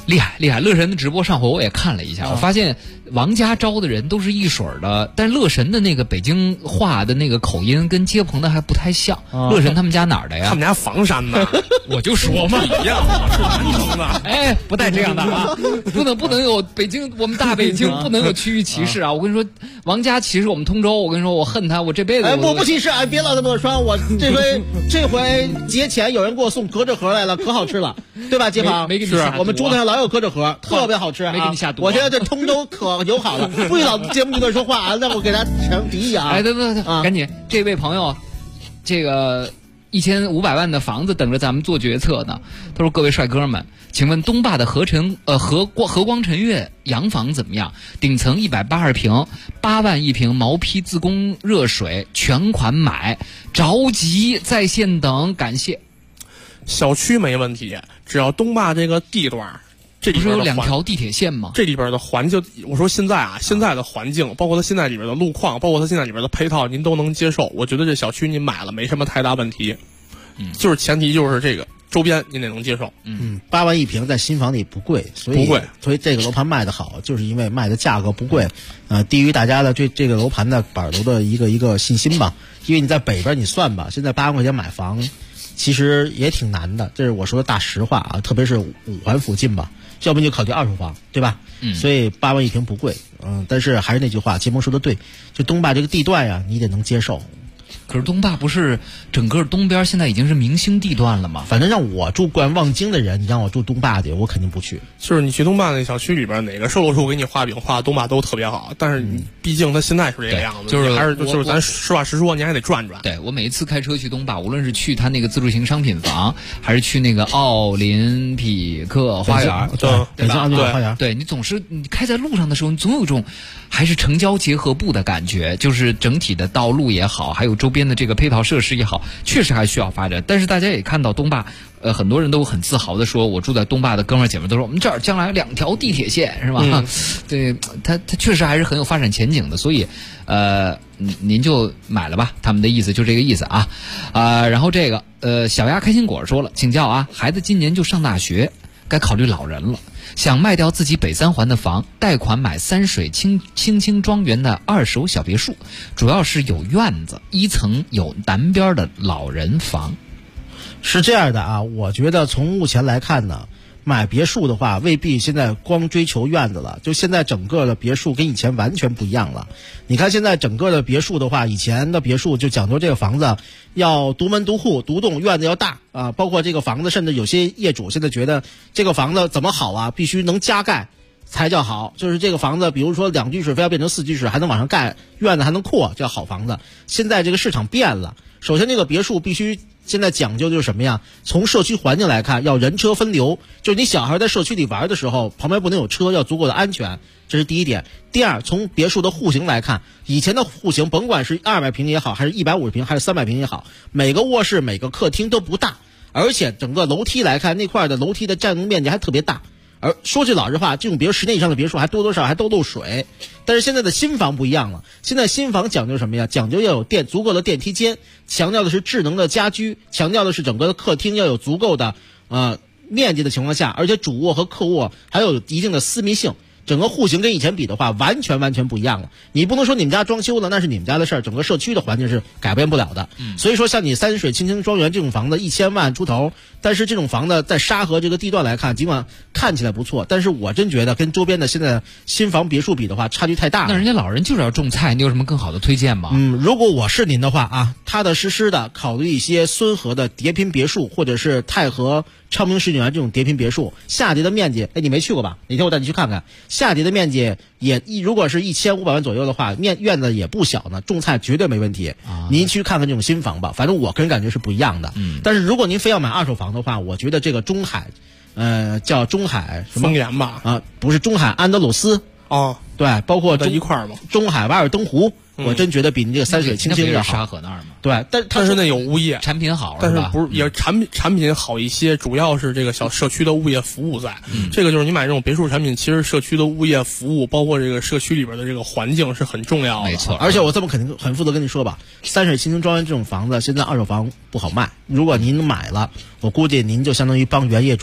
厉害厉害！乐神的直播上回我也看了一下，我发现王家招的人都是一水的，但是乐神的那个北京话的那个口音跟接鹏的还不太像。乐神他们家哪儿的呀？ 他们家房山的。 我就说嘛， 一样，我是南城的。 哎，不带这样的啊！不能有北京，我们大北京不能有区域歧视啊！我跟你说，王家歧视我们通州，我跟你说，我恨他，我这辈子我不歧视，哎，别老这么说，我这回节前有人给我送隔着盒来了，可好吃了，对吧，街坊？ 没给你下毒， 我们猪头上老有隔着盒，特别好吃啊！ 没给你下毒， 我觉得这通州可友好了，不许老节目里边说话啊，让我给他成敌意啊！ 哎，对，赶紧，这位朋友，这个1500万的房子等着咱们做决策呢。他说：“各位帅哥们，请问东坝的和光辰悦洋房怎么样？顶层180平，8万一平，毛坯自供热水，全款买，着急在线等，感谢。” 小区没问题，只要东坝这个地段。这里边不是有2条地铁线吗？ 这里边的环境，我说现在的环境，包括它现在里边的路况，包括它现在里边的配套，您都能接受。我觉得这小区您买了没什么太大问题，就是前提就是这个周边您得能接受。 8万一平在新房里不贵，所以这个楼盘卖得好，就是因为卖的价格不贵，低于大家的这个楼盘的板楼的一个信心吧。因为你在北边你算吧，现在8万块钱买房，其实也挺难的，这是我说的大实话啊，特别是5环附近吧。要不你就考虑2手房，对吧？所以8万一平不贵，但是还是那句话，杰蒙说的对，就东坝这个地段呀，你得能接受。 可是东坝不是整个东边现在已经是明星地段了吗？ 反正让我住望京的人，你让我住东坝去，我肯定不去。 就是你去东坝那小区里边，哪个售楼处给你画饼画东坝都特别好，但是毕竟它现在是这个样子，就是咱实话实说，你还得转转。 对，我每一次开车去东坝，无论是去他那个自助型商品房，还是去那个奥林匹克花园， 北京奥林匹克花园， 对你总是你开在路上的时候，你总有一种还是城郊结合部的感觉，就是整体的道路也好，还有周边的这个配套设施也好，确实还需要发展。但是大家也看到东坝，很多人都很自豪的说，我住在东坝的哥们儿姐们都说，我们这儿将来2条地铁线是吧？对，它确实还是很有发展前景的。所以，您就买了吧，他们的意思就这个意思啊。然后这个小鸭开心果说了，请教啊，孩子今年就上大学，该考虑老人了。想卖掉自己北3环的房，贷款买三水青庄园的2手小别墅，主要是有院子，1层有南边的老人房。 是这样的啊，我觉得从目前来看呢，买别墅的话未必现在光追求院子了，就现在整个的别墅跟以前完全不一样了。你看现在整个的别墅的话，以前的别墅就讲究这个房子要独门独户独栋，院子要大啊，包括这个房子，甚至有些业主现在觉得这个房子怎么好啊，必须能加盖才叫好，就是这个房子比如说2居室非要变成4居室，还能往上盖，院子还能扩，叫好房子。现在这个市场变了，首先这个别墅必须现在讲究就是什么呀？从社区环境来看，要人车分流，就是你小孩在社区里玩的时候，旁边不能有车，要足够的安全，这是第一点。第二，从别墅的户型来看，以前的户型甭管是200平也好，还是150平，还是300平也好，每个卧室每个客厅都不大，而且整个楼梯来看，那块的楼梯的占用面积还特别大。而说句老实话，这种比如10年以上的别墅还多少还都漏水。但是现在的新房不一样了，现在新房讲究什么呀？讲究要有足够的电梯间，强调的是智能的家居，强调的是整个的客厅要有足够的面积的情况下，而且主卧和客卧还有一定的私密性。整个户型跟以前比的话，完全不一样了。你不能说你们家装修了，那是你们家的事儿，整个社区的环境是改变不了的。所以说，像你三水青庄园这种房子1000万出头，但是这种房子在沙河这个地段来看，尽管看起来不错，但是我真觉得跟周边的现在新房别墅比的话，差距太大了。 那人家老人就是要种菜，你有什么更好的推荐吗？ 如果我是您的话啊，踏踏实实的考虑一些孙河的叠拼别墅，或者是太和昌平世纪园这种叠拼别墅，下叠的面积，你没去过吧？哪天我带你去看看。下叠的面积也如果是1500万左右的话，院子也不小呢，种菜绝对没问题。您去看看这种新房吧，反正我个人感觉是不一样的。但是如果您非要买2手房的话，我觉得这个中海，叫中海什么丰源吧？ 不是中海安德鲁斯哦， 对，包括一块儿嘛， 中海瓦尔登湖。我真觉得比你这个三水青要好。 沙河那儿嘛， 对， 但是那有物业， 产品好， 但是不是也产品好一些，主要是这个小社区的物业服务在。这个就是你买这种别墅产品，其实社区的物业服务，包括这个社区里边的这个环境是很重要的。 没错， 而且我这么很负责跟你说吧，三水青庄园这种房子现在2手房不好卖，如果您买了，我估计您就相当于帮原业主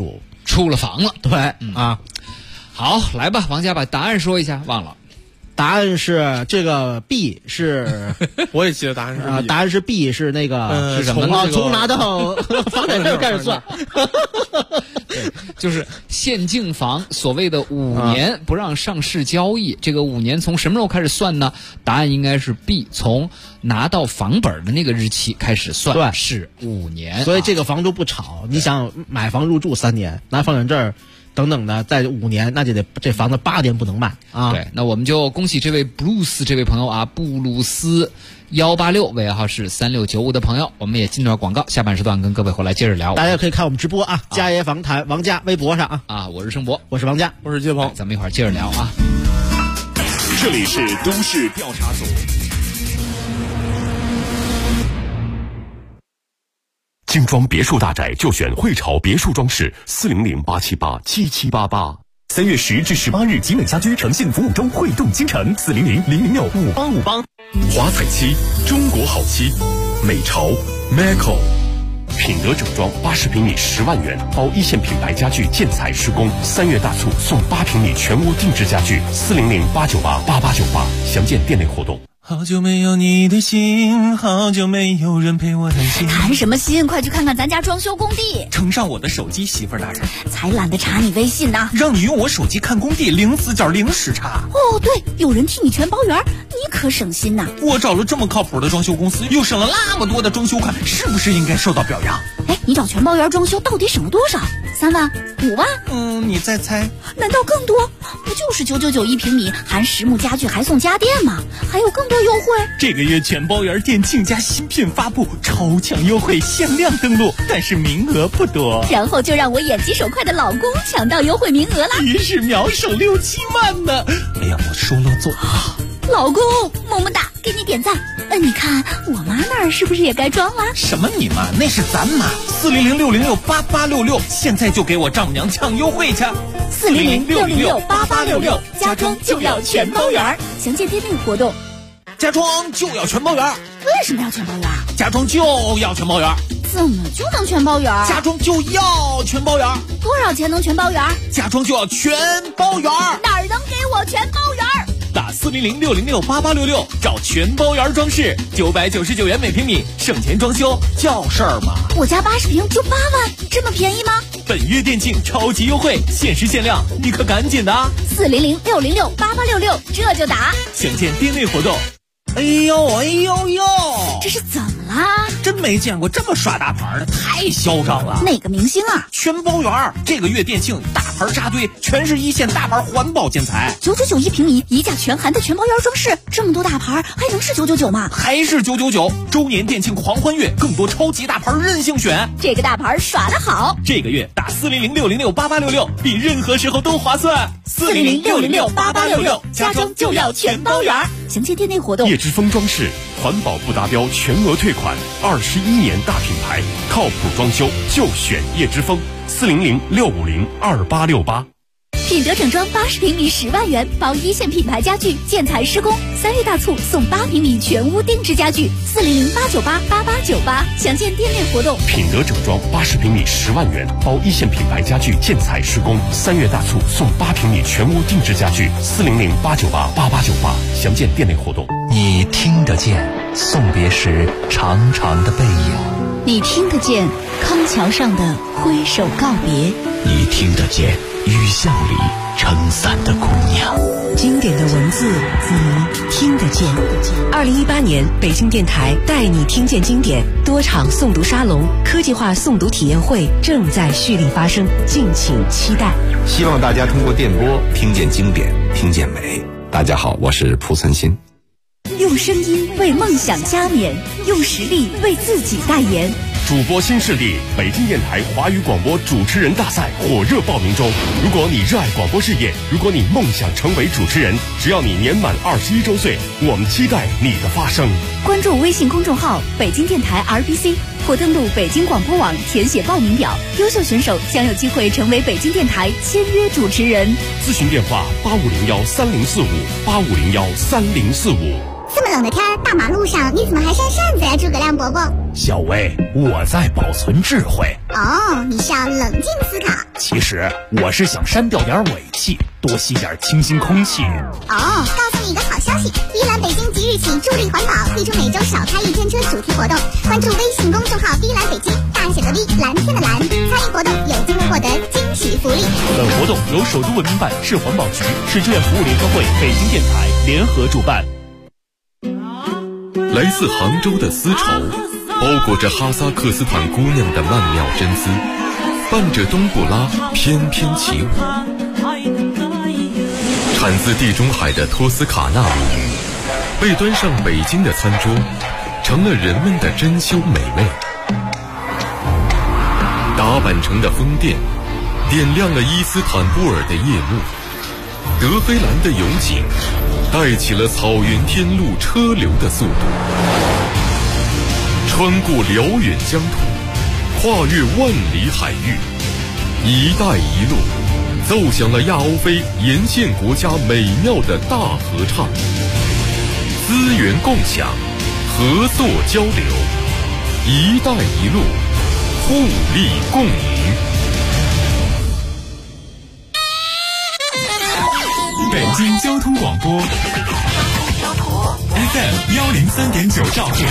出了房了。 对啊， 好，来吧，王佳把答案说一下，忘了。 答案是这个 B 是， 我也记得答案是 B， 答案是 B 是那个是什么呢？ 从拿到房产证开始算。 对，就是限竞房所谓的5年不让上市交易，这个5年从什么时候开始算呢？答案应该是 B， 从拿到房本的那个日期开始算， 对， 是5年。 所以这个房主不炒，你想买房入住3年，拿房产证等等的，在5年，那就得这房子8年不能卖啊。 对，那我们就恭喜这位 Bruce 这位朋友啊，布鲁斯186尾号是3695的朋友。我们也进段广告，下半时段跟各位回来接着聊。 大家可以看我们直播啊，家爷访谈王佳微博上啊。 我是盛博， 我是王佳， 我是杰鹏， 咱们一会儿接着聊啊。 这里是都市调查组。 精装别墅大宅就选汇潮别墅装饰，400-878-7788。3月10至18日，集美家居诚信服务周汇动京城，400-006-5858。 华彩漆，中国好漆，美潮 Maco。 品德整装80平米10万元，包1线品牌家具建材施工，3月大促送8平米全屋定制家具，400-898-8898。详见店内活动。 好久没有你的心，好久没有人陪我谈心。 谈什么心？快去看看咱家装修工地。 呈上我的手机，媳妇儿大人。 才懒得查你微信呢。 让你用我手机看工地，0死角0时差。 哦，对，有人替你全包圆，你可省心呐。 我找了这么靠谱的装修公司，又省了那么多的装修款，是不是应该受到表扬？ 哎，你找全包圆装修到底省了多少？3万、5万？ 你再猜？ 难道更多？不就是999一平米，含实木家具还送家电吗？还有更多优惠。 这个月全包圆店庆家新品发布，超强优惠，限量登录，但是名额不多。 然后就让我眼疾手快的老公抢到优惠名额了， 一时秒手6-7万呢！哎呀，我说了做。 老公，么么哒，给你点赞。你看我妈那儿是不是也该装了？ 什么你妈？那是咱妈。400-606-8866，现在就给我丈母娘抢优惠去。 400-606-8866，家装就要全包圆，详见店内活动。 家装就要全包圆。 为什么要全包圆？ 家装就要全包圆。 怎么就能全包圆？ 家装就要全包圆。 多少钱能全包圆？ 家装就要全包圆。 哪儿能给我全包圆？ 打400-606-8866，找全包圆装饰，999元每平米，省钱装修叫事儿吗？ 我家80平就8万，这么便宜吗？ 本月店庆超级优惠，限时限量，你可赶紧的啊 ！400-606-8866，这就打。 详见店内活动。 哎呦，这是怎么啦？ 真没见过这么耍大牌的，太嚣张了。 哪个明星啊？ 全包圆，这个月店庆大牌扎堆，全是1线大牌环保建材 ，999一平米，一价全含的全包圆装饰，这么多大牌还能是999吗？ 还是999。周年店庆狂欢月，更多超级大牌任性选， 这个大牌耍得好。 这个月打400-606-8866，比任何时候都划算。 400-606-8866，家装就要全包圆，详见店内活动。 叶之峰装饰，环保不达标全额退款，21年大品牌，靠谱装修就选叶之峰。400-650-2868。 品德整装80平米10万元，包1线品牌家具建材施工，3月大促送8平米全屋定制家具，400-898-8898，详见店内活动。 品德整装80平米10万元，包1线品牌家具建材施工，3月大促送8平米全屋定制家具，400-898-8898，详见店内活动。 你听得见送别时长长的背影， 你听得见康桥上的挥手告别， 你听得见雨巷里撑伞的姑娘。 经典的文字你听得见。2018年北京电台带你听见经典多场诵读沙龙、科技化诵读体验会正在蓄力发生，敬请期待。 希望大家通过电波听见经典，听见美。大家好，我是蒲存昕。 用声音为梦想加冕，用实力为自己代言。 主播新势力北京电台华语广播主持人大赛火热报名中。如果你热爱广播事业，如果你梦想成为主持人，只要你年满21周岁，我们期待你的发声。 关注微信公众号北京电台 RBC， 或登录北京广播网填写报名表，优秀选手将有机会成为北京电台签约主持人。 咨询电话85013045，85013045。 这么冷的天，大马路上你怎么还扇扇子呀，诸葛亮伯伯？ 小薇，我在保存智慧。 哦，你是要冷静思考。 其实我是想删掉点尾气，多吸点清新空气。 哦，告诉你一个好消息，依兰北京即日起助力环保，力争每周少开1天车主题活动。关注微信公众号“依兰北京”，大写的 V， 蓝天的蓝，参与活动有机会获得惊喜福利。 本活动由首都文明办、市环保局、市志愿服务联合会、北京电台联合主办。 来自杭州的丝绸，包裹着哈萨克斯坦姑娘的曼妙真丝，伴着冬不拉翩翩起舞。产自地中海的托斯卡纳米，被端上北京的餐桌，成了人们的珍馐美味。打扮成的风电，点亮了伊斯坦布尔的夜幕。德黑兰的勇景，带起了草原天路车流的速度。穿过辽远疆土，跨越万里海域，一带一路奏响了亚欧非沿线国家美妙的大合唱。资源共享，合作交流，一带一路，互利共赢。 北京交通广播 FM 103.9兆赫，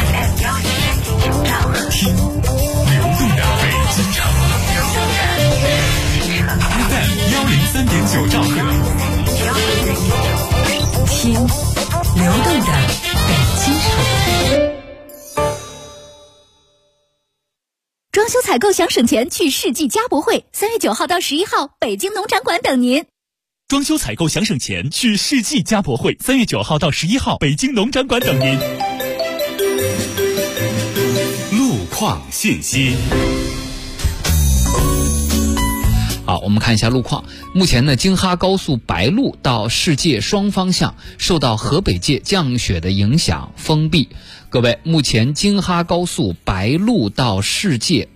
听流动的北京城。FM 103.9兆赫， 听流动的北京城。 装修采购想省钱，去世纪家博会，3月9号到11号，北京农展馆等您。 装修采购想省钱，去世纪家博会，3月9号到11号，北京农展馆等您。 路况信息。 好，我们看一下路况。目前呢，京哈高速白鹿到世界双方向受到河北界降雪的影响封闭。各位，目前京哈高速白鹿到世界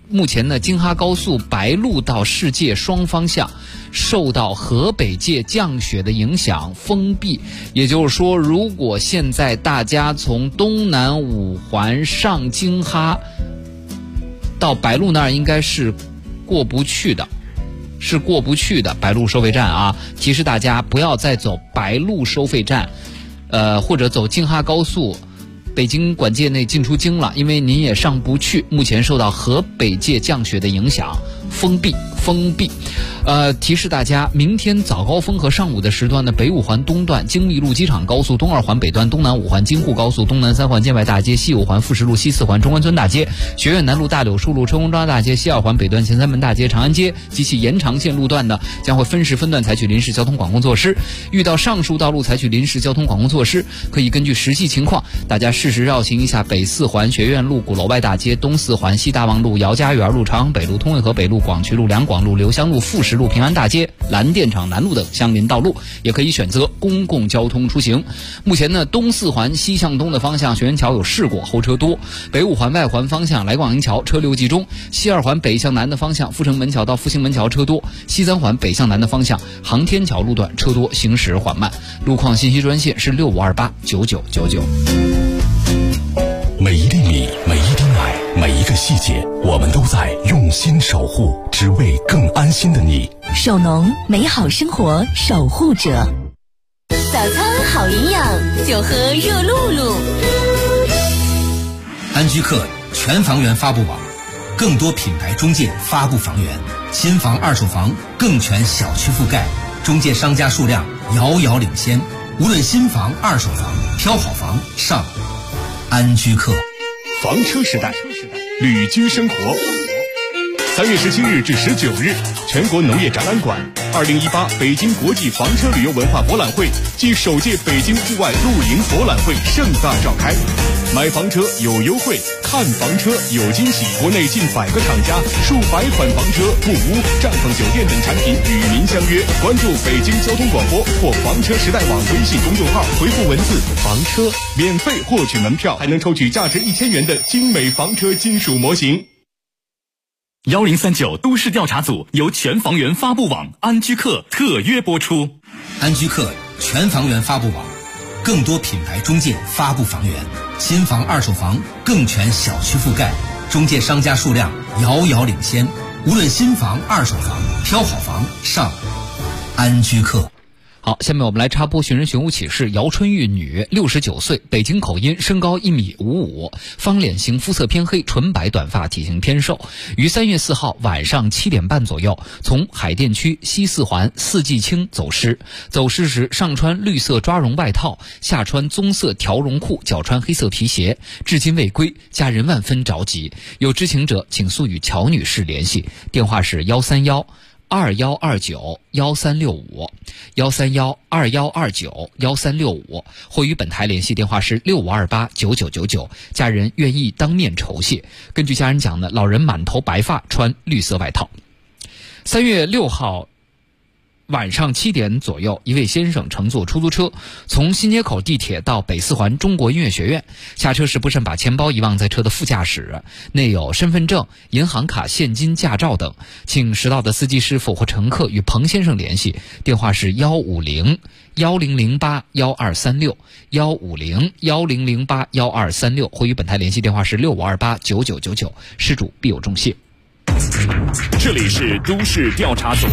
双方向受到河北界降雪的影响封闭。也就是说，如果现在大家从东南五环上京哈到白鹿那儿，应该是过不去的白鹿收费站啊，提示大家不要再走白鹿收费站，或者走京哈高速北京管界内进出京了，因为您也上不去，目前受到河北界降雪的影响封闭。提示大家，明天早高峰和上午的时段呢，北五环东段京密路机场高速东二环北段东南五环京沪高速东南三环建外大街西五环富士路西四环中关村大街学院南路大柳树路车公庄大街西二环北段前三门大街长安街及其延长线路段呢，将会分时分段采取临时交通管控措施。遇到上述道路采取临时交通管控措施，可以根据实际情况，大家适时绕行一下北四环学院路鼓楼外大街东四环西大望路姚家园路朝阳北路通渭河北路广渠路两广路刘香路富石路平安大街蓝电厂南路等相邻道路，也可以选择公共交通出行。目前呢，东四环西向东的方向学园桥有事故，后车多；北五环外环方向来广营桥车流集中；西二环北向南的方向阜成门桥到复兴门桥车多；西三环北向南的方向航天桥路段车多，行驶缓慢。路况信息专线是65289999。 每一粒米，每一滴奶，每一个细节，我们都在用心守护，只为更安心的你。 守农，美好生活守护者。 早餐好营养，就喝热露露。 安居客全房源发布网，更多品牌中介发布房源，新房二手房更全小区覆盖，中介商家数量遥遥领先。无论新房二手房，挑好房上安居客。 房车时代，旅居生活。3月17日至19日，全国农业展览馆2018北京国际房车旅游文化博览会暨首届北京户外露营博览会盛大召开。买房车有优惠，看房车有惊喜。国内近100个厂家，数百款房车、木屋、帐篷酒店等产品与您相约。关注北京交通广播或房车时代网微信公众号，回复文字房车，免费获取门票，还能抽取价值1000元的精美房车金属模型。 1039都市调查组由全房源发布网安居客特约播出。 安居客全房源发布网， 更多品牌中介发布房源，新房二手房更全小区覆盖，中介商家数量遥遥领先。无论新房二手房，挑好房上安居客。 好，下面我们来插播寻人寻物启事。姚春玉，女，69岁，北京口音，身高1.55米，方脸型，肤色偏黑，纯白短发，体型偏瘦。于3月4号晚上7点半左右，从海淀区西四环四季青走失。走失时上穿绿色抓绒外套，下穿棕色条绒裤，脚穿黑色皮鞋，至今未归，家人万分着急。有知情者请速与乔女士联系，电话是131-2129-1365，131-2129-1365，或与本台联系，电话是6528-9999，家人愿意当面酬谢。根据家人讲呢，老人满头白发，穿绿色外套。3月6号晚上7点左右，一位先生乘坐出租车从新街口地铁到北四环中国音乐学院，下车时不慎把钱包遗忘在车的副驾驶，内有身份证、银行卡、现金、驾照等，请识到的司机师傅或乘客与彭先生联系，电话是150-1008-1236，150-1008-1236，或与本台联系，电话是6528-9999，失主必有重谢。 这里是都市调查组。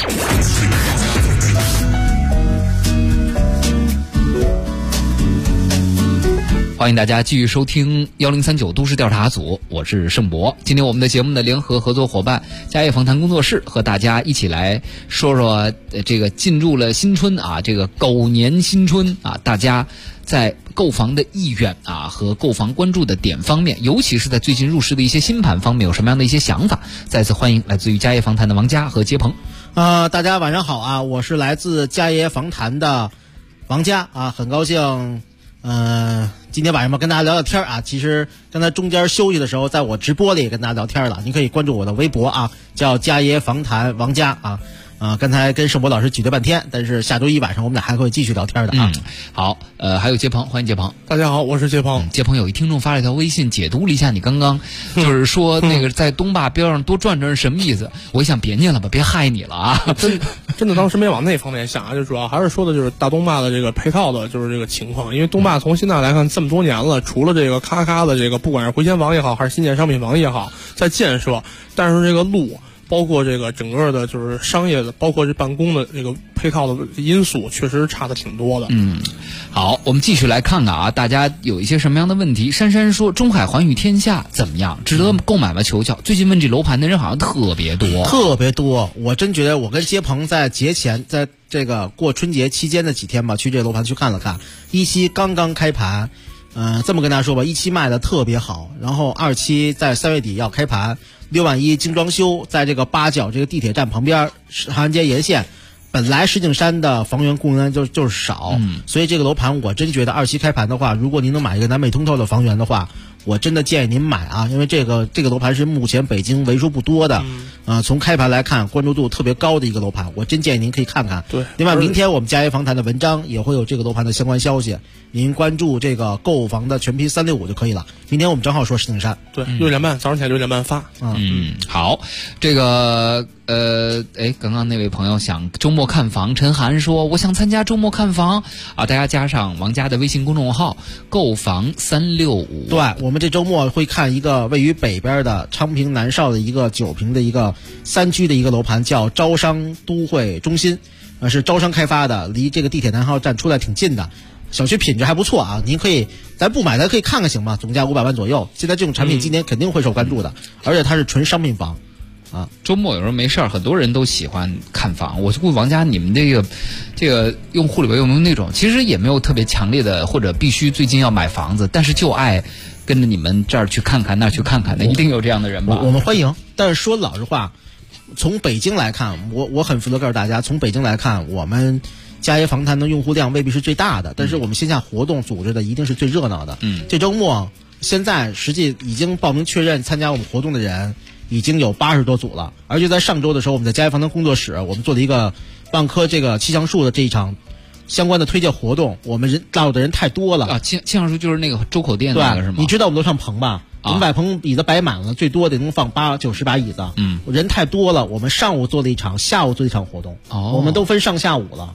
欢迎大家继续收听1039都市调查组，我是盛博。今天我们的节目的联合合作伙伴嘉业访谈工作室和大家一起来说说这个进入了新春啊，这个狗年新春啊，大家在购房的意愿啊和购房关注的点方面，尤其是在最近入市的一些新盘方面有什么样的一些想法。再次欢迎来自于嘉业访谈的王佳和杰鹏。 大家晚上好啊，我是来自嘉业访谈的王佳啊，很高兴今天晚上跟大家聊聊天啊。其实刚才中间休息的时候，在我直播里也跟大家聊天了，您可以关注我的微博啊，叫嘉业访谈王佳啊。刚才跟盛博老师挤兑半天，但是下周一晚上我们俩还会继续聊天的啊。 好，还有杰鹏，欢迎杰鹏。 大家好，我是杰鹏。 杰鹏，有一听众发了一条微信，解读了一下你刚刚就是说那个在东坝边上多转转是什么意思？我一想别念了吧，别害你了啊！ 真的当时没往那方面想啊，就主要还是说的就是大东坝的这个配套的就是这个情况。因为东坝从现在来看这么多年了，除了这个咔咔的这个不管是回迁房也好，还是新建商品房也好，在建设，但是这个路包括这个整个的就是商业的，包括这办公的这个配套的因素，确实差的挺多的。 好，我们继续来看看啊，大家有一些什么样的问题。珊珊说，中海环宇天下怎么样？值得购买吗？求教。最近问这楼盘的人好像特别多。 我真觉得我跟杰鹏在节前，在这个过春节期间的几天吧，去这个楼盘去看了看。一期刚刚开盘，这么跟大家说吧，一期卖的特别好，然后二期在3月底要开盘。6万1精装修，在这个八角这个地铁站旁边，长安街沿线。本来石景山的房源供应量就是少，所以这个楼盘我真觉得二期开盘的话，如果您能买一个南北通透的房源的话，我真的建议您买啊，因为这个楼盘是目前北京为数不多的，从开盘来看关注度特别高的一个楼盘，我真建议您可以看看。 对， 另外明天我们嘉业访谈的文章也会有这个楼盘的相关消息，您关注这个购房的全拼365就可以了。明天我们正好说石景山， 对，6点半，早上起来6点半发。 好，这个刚刚那位朋友想周末看房，陈涵说我想参加周末看房啊，大家加上王佳的微信公众号购房365。 对，我们这周末会看一个位于北边的昌平南邵的一个9平的一个3居的一个楼盘，叫招商都会中心，是招商开发的，离这个地铁南号站出来挺近的。小区品质还不错啊，您可以，咱不买咱可以看看行吗？总价500万左右，现在这种产品今年肯定会受关注的，而且它是纯商品房。 周末有时候没事儿，很多人都喜欢看房。我就问王佳，你们这个用户里边有没有那种其实也没有特别强烈的，或者必须最近要买房子，但是就爱跟着你们这儿去看看那儿去看看的，一定有这样的人吧？ 我们欢迎。但是说老实话，从北京来看，我很负责告诉大家，从北京来看，我们嘉业访谈的用户量未必是最大的，但是我们线下活动组织的一定是最热闹的。这周末现在实际已经报名确认参加我们活动的人已经有80多组了，而且在上周的时候，我们在嘉业访谈工作室，我们做了一个万科这个气象树的这一场相关的推介活动，我们到的人太多了啊！气象树就是那个周口店那个是吗？ 你知道我们楼上棚吧？我们把棚椅子摆满了，最多得能放80-90把椅子。人太多了，我们上午做了一场，下午做一场活动。我们都分上下午了。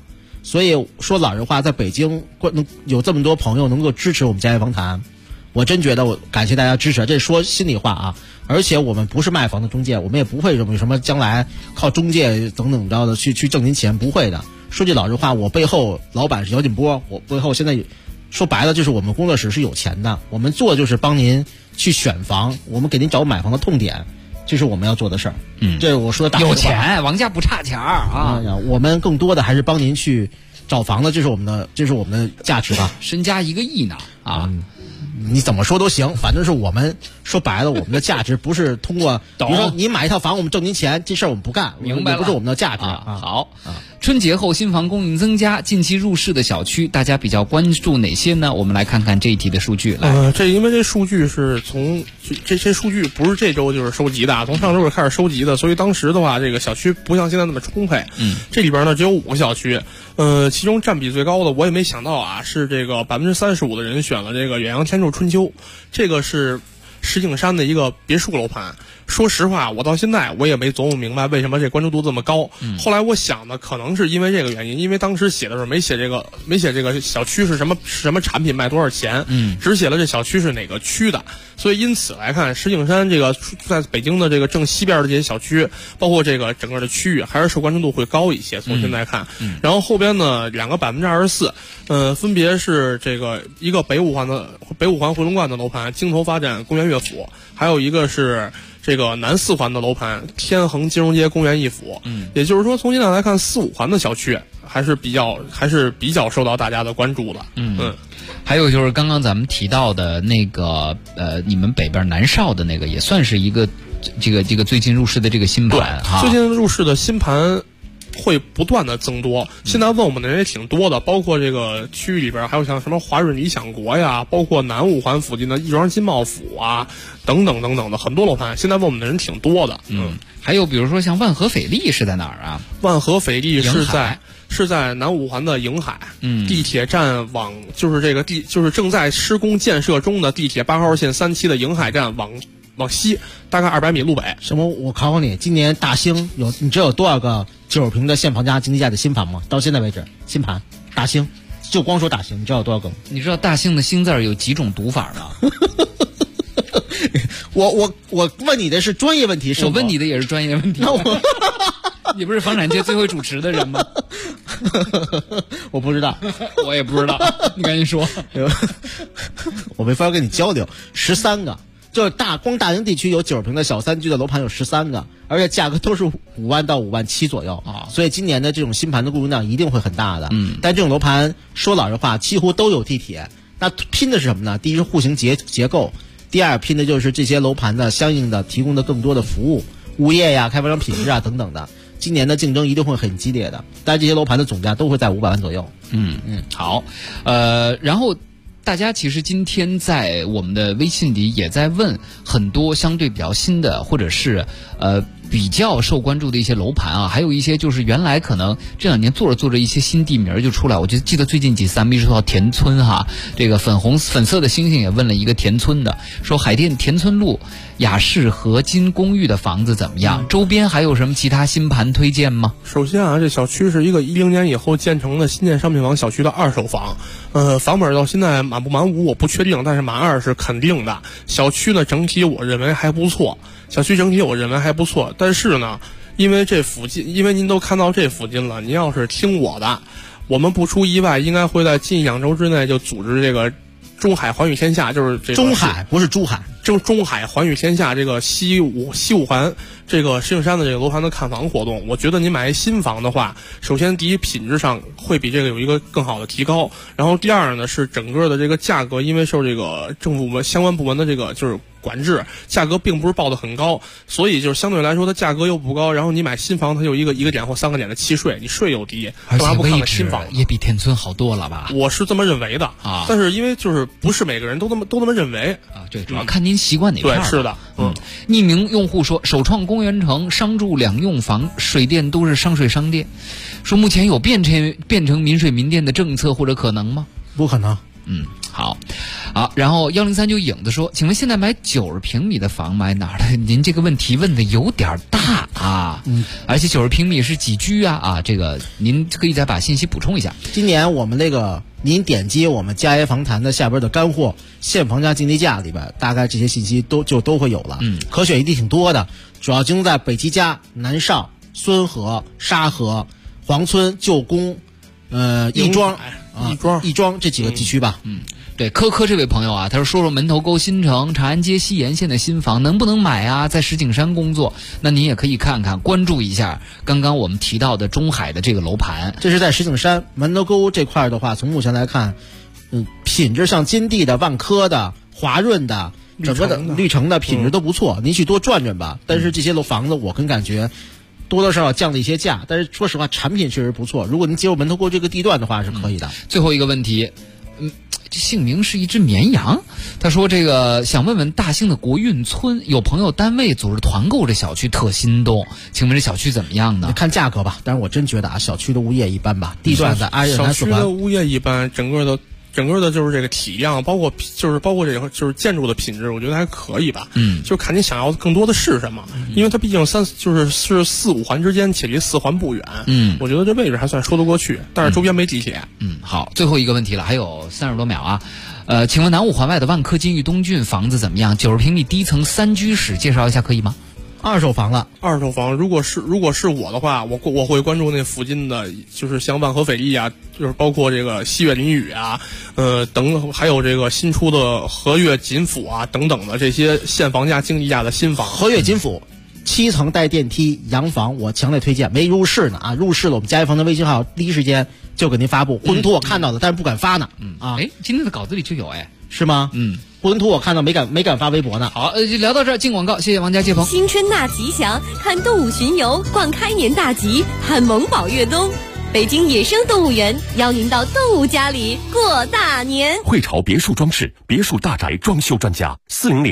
所以说老实话，在北京有这么多朋友能够支持我们家业访谈，我真觉得我感谢大家支持，这说心里话啊。而且我们不是卖房的中介，我们也不会什么将来靠中介等等着的去挣您钱，不会的。说句老实话，我背后老板是姚劲波，我背后现在说白了就是我们工作室是有钱的，我们做就是帮您去选房，我们给您找买房的痛点，这是我们要做的事儿。这我说的大实话， 有钱，王家不差钱啊。 我们更多的还是帮您去找房子，这是我们的价值吧。 身家1个亿呢啊。 你怎么说都行，反正是我们说白了，我们的价值不是通过，比如说你买一套房，我们挣您钱，这事儿我们不干， 明白了， 不是我们的价值啊。好，春节后新房供应增加，近期入市的小区，大家比较关注哪些呢？我们来看看这一题的数据。来， 因为这数据是从这些数据不是这周就是收集的，从上周开始收集的，所以当时的话，这个小区不像现在那么充沛。这里边呢只有5个小区，其中占比最高的，我也没想到啊，是这个35%的人选了这个远洋天柱春秋，这个是石景山的一个别墅楼盘。说实话，我到现在我也没琢磨明白为什么这关注度这么高。后来我想呢，可能是因为这个原因，因为当时写的时候没写这个小区是什么产品卖多少钱，只写了这小区是哪个区的。所以因此来看，石景山这个在北京的这个正西边的这些小区，包括这个整个的区域，还是受关注度会高一些。从现在看，然后后边呢2个24%，分别是这个一个北五环回龙观的楼盘京投发展公园乐府，还有一个是这个南4环的楼盘天恒金融街公园一府。也就是说从现在来看，4、5环的小区还是比较受到大家的关注的。 还有就是刚刚咱们提到的那个你们北边南少的那个，也算是一个这个最近入市的这个新盘哈。 最近入市的新盘会不断的增多，现在问我们的人也挺多的，包括这个区域里边还有像什么华润理想国呀，包括南5环附近的亦庄金茂府啊，等等的很多楼盘，现在问我们的人挺多的。 还有比如说像万和斐丽是在哪儿啊？ 万和斐丽是在南5环的瀛海，地铁站往就是正在施工建设中的地铁8号线3期的瀛海站往西大概200米路北。 什么？我考考你，今年大兴你知道有多少个90平的现房价经济价的新盘吗？到现在为止，新盘大兴，就光说大兴，你知道有多少个吗？ 你知道大兴的兴字有几种读法吗？ 我问你的是专业问题， 我问你的也是专业问题。 那你不是房产界最会主持的人吗？ 我不知道， 我也不知道，你赶紧说。 我没法跟你交流。13个，就是光大兴地区有90平的小3居的楼盘有13个，而且价格都是5万到5万7左右啊。所以今年的这种新盘的供应量一定会很大的。但这种楼盘说老实话，几乎都有地铁。那拼的是什么呢？第一是户型结构，第二拼的就是这些楼盘的相应的提供的更多的服务，物业呀、开发商品质啊等等的。今年的竞争一定会很激烈的，但这些楼盘的总价都会在500万左右。 好，然后大家其实今天在我们的微信里也在问很多相对比较新的，或者是比较受关注的一些楼盘啊，还有一些就是原来可能这2年做着一些新地名就出来。我记得最近几次咱们一直说到田村哈，这个粉色的星星也问了一个田村的，说海淀田村路雅仕合金公寓的房子怎么样？周边还有什么其他新盘推荐吗？ 首先啊，这小区是一个10年以后建成的新建商品房小区的2手房，房本到现在满不满5我不确定，但是满2是肯定的。小区呢整体我认为还不错，但是呢，因为这附近，因为您都看到这附近了，您要是听我的，我们不出意外，应该会在近2周之内就组织这个中海环宇天下，就是这个中海不是珠海， 中海环宇天下这个西五环这个石景山的这个楼盘的看房活动。我觉得您买一新房的话，首先第一品质上会比这个有一个更好的提高，然后第二呢是整个的这个价格，因为受这个政府相关部门的这个就是管制，价格并不是报得很高，所以就是相对来说它价格又不高，然后你买新房它有一个点或3个点的契税，你税又低，干嘛不看看新房？ 也比田村好多了吧？ 我是这么认为的啊，但是因为就是不是每个人都这么认为啊，对，主要看您习惯哪片。 对，是的， 匿名用户说，首创公园城商住2用房，水电都是商水商电，说目前有变成民水民电的政策或者可能吗？ 不可能。 好， 好，然后1039影子说，请问现在买90平米的房买哪儿的？您这个问题问的有点大啊，而且90平米是几居啊？这个您可以再把信息补充一下。 今年我们那个您点击我们佳业房谈的下边的干货现房价竞地价里边，大概这些信息都会有了。可选一地挺多的，主要集中在北齐家、南上、孙河、沙河、黄村、旧宫、亦庄这几个地区吧。 对，科这位朋友啊，他说门头沟新城长安街西沿线的新房能不能买啊？在石景山工作，那您也可以看看关注一下刚刚我们提到的中海的这个楼盘。 这是在石景山门头沟这块的话，从目前来看，品质像金地的、万科的、华润的、整个的绿城的品质都不错，您去多转转吧。但是这些楼房子我跟感觉多多少少降了一些价，但是说实话产品确实不错，如果您接入门头沟这个地段的话是可以的。 最后一个问题，这姓名是一只绵羊，他说这个想问问大兴的国运村，有朋友单位组织团购这小区特心动，请问这小区怎么样呢？ 看价格吧，但是我真觉得小区的物业一般吧，地段在阿热南四环， 小区的物业一般，整个的就是这个体量，包括这个就是建筑的品质，我觉得还可以吧。就看你想要更多的是什么，因为它毕竟是4、5环之间，且离4环不远。我觉得这位置还算说得过去，但是周边没地铁。 好，最后一个问题了，还有30多秒啊。请问南5环外的万科金域东郡房子怎么样？90平米低层3居室，介绍一下可以吗？ 二手房了， 二手房，如果是我的话，我会关注那附近的，就是像万和斐丽啊，就是包括这个西岳林宇啊，等，还有这个新出的和悦锦府啊等等的这些现房价竞地价的新房。 和悦锦府7层带电梯洋房，我强烈推荐。没入市呢啊，入市了我们佳业房的微信号第一时间就给您发布。婚图我看到的，但是不敢发呢。 今天的稿子里就有是吗？婚图我看到没敢发微博呢。 好，就聊到这儿，进广告，谢谢王家接鹏。 新春纳吉祥，看动物巡游，逛开年大吉，看萌宝越冬。北京野生动物园邀您到动物家里过大年。 汇潮别墅装饰，别墅大宅装修专家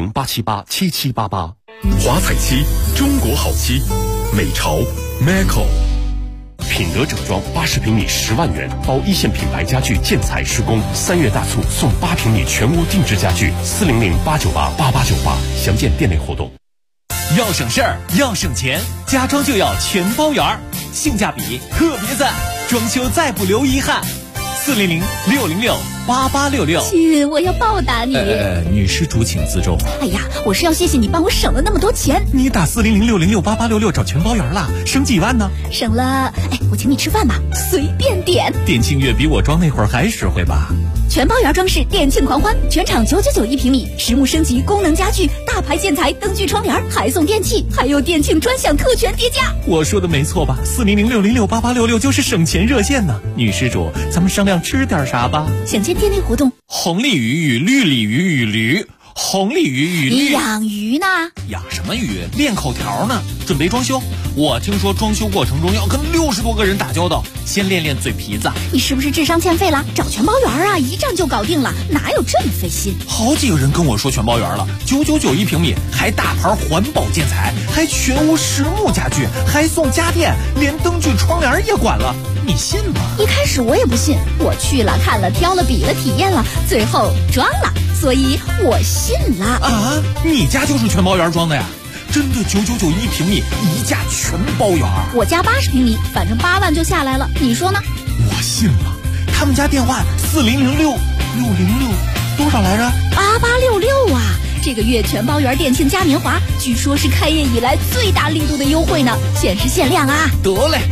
，400-878-7788。华彩漆，中国好漆，美潮 Maco。品德整装80平米10万元，包一线品牌家具建材施工，3月大促送8平米全屋定制家具，400-898-8898，详见店内活动。 要省事儿，要省钱，家装就要全包圆儿，性价比特别赞，装修再不留遗憾。400-606-8866。 亲，我要报答你。 女施主请自重。 哎呀，我是要谢谢你帮我省了那么多钱。 你打400-606-8866找全包圆了，省几万呢？ 省了，我请你吃饭吧，随便点。 店庆月比我装那会儿还实惠吧？ 全包圆装饰店庆狂欢，全场999一平米，实木升级，功能家具，大牌建材，灯具窗帘，还送电器，还有店庆专享特权叠加。 我说的没错吧？400-606-8866就是省钱热线呢。女施主，咱们商量吃点啥吧？ 想见店内活动。 红鲤鱼与绿鲤鱼与驴，红鲤鱼与绿。 你养鱼呢？ 养什么鱼？练口条呢。准备装修。我听说装修过程中要跟60多个人打交道，先练练嘴皮子。 你是不是智商欠费了？找全包圆啊，一站就搞定了，哪有这么费心？ 好几个人跟我说全包圆了，999一平米，还大牌环保建材，还全屋实木家具，还送家电，连灯具窗帘也管了，你信吗？ 一开始我也不信，我去了看了挑了比了体验了，最后装了，所以我信了。 啊，你家就是全包圆装的呀？真的999一平米，一价全包圆。 我家80平米，反正8万就下来了，你说呢？ 我信了。他们家电话4006606多少来着 ？8866啊！这个月全包圆店庆嘉年华，据说是开业以来最大力度的优惠呢，限时限量啊！ 得嘞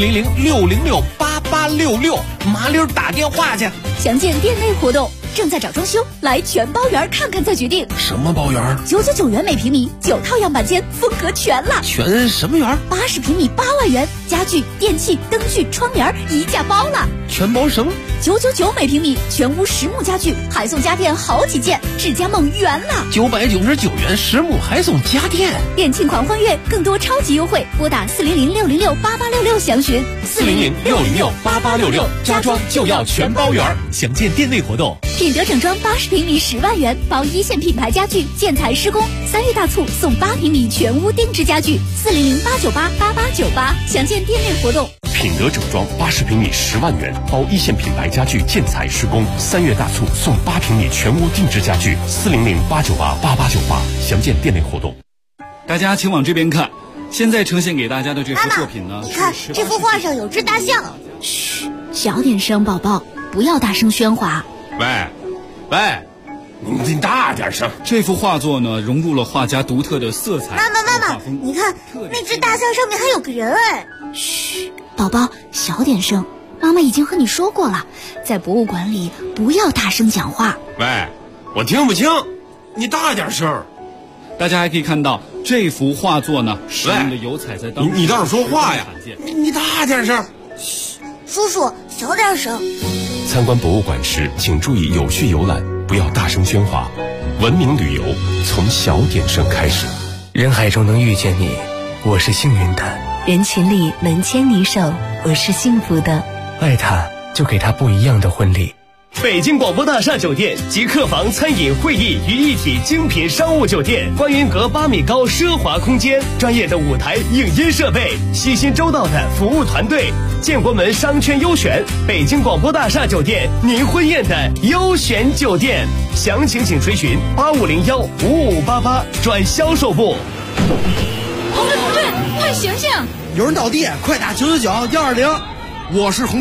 ，400-606-8866，麻溜打电话去。 详见店内活动。正在找装修，来全包圆看看再决定。 什么包圆 ？999元每平米，9套样板间，风格全了。 全什么圆 ？80平米8万元，家具、电器、灯具、窗帘一价包了。 全包什么 ？999每平米，全屋实木家具，还送家电好几件，智家梦圆了。 999元实木还送家电， 店庆狂欢月，更多超级优惠，拨打400-606-8866详询。 400-606-8866，家装就要全包圆，详见店内活动。 品德整装80平米10万元，包一线品牌家具建材施工，3月大促送8平米全屋定制家具，400-898-8898，详见店内活动。 品德整装80平米10万元，包一线品牌家具建材施工。3月大促送8平米全屋定制家具，400-898-8898，详见店内活动。 大家请往这边看，现在呈现给大家的这幅作品呢， 你看这幅画上有只大象。 嘘，小点声，宝宝，不要大声喧哗。 喂，你大点声。 这幅画作呢，融入了画家独特的色彩。 妈妈，你看那只大象上面还有个人哎。 嘘，宝宝，小点声。妈妈已经和你说过了，在博物馆里不要大声讲话。 喂，我听不清，你大点声。 大家还可以看到这幅画作呢，使用的油彩在当你倒是说话呀！你大点声。 嘘，叔叔，小点声。 参观博物馆时，请注意有序游览，不要大声喧哗。文明旅游从小点声开始。 人海中能遇见你，我是幸运的； 人群里能牵你手，我是幸福的。 爱他，就给他不一样的婚礼。 北京广播大厦酒店集客房、餐饮、会议于一体精品商务酒店，观云阁8米高奢华空间，专业的舞台影音设备，细心周到的服务团队，建国门商圈优选，北京广播大厦酒店，您婚宴的优选酒店。详情请垂询8501-5588转销售部。 红队，快醒醒！ 有人倒地，快打999-120。我是红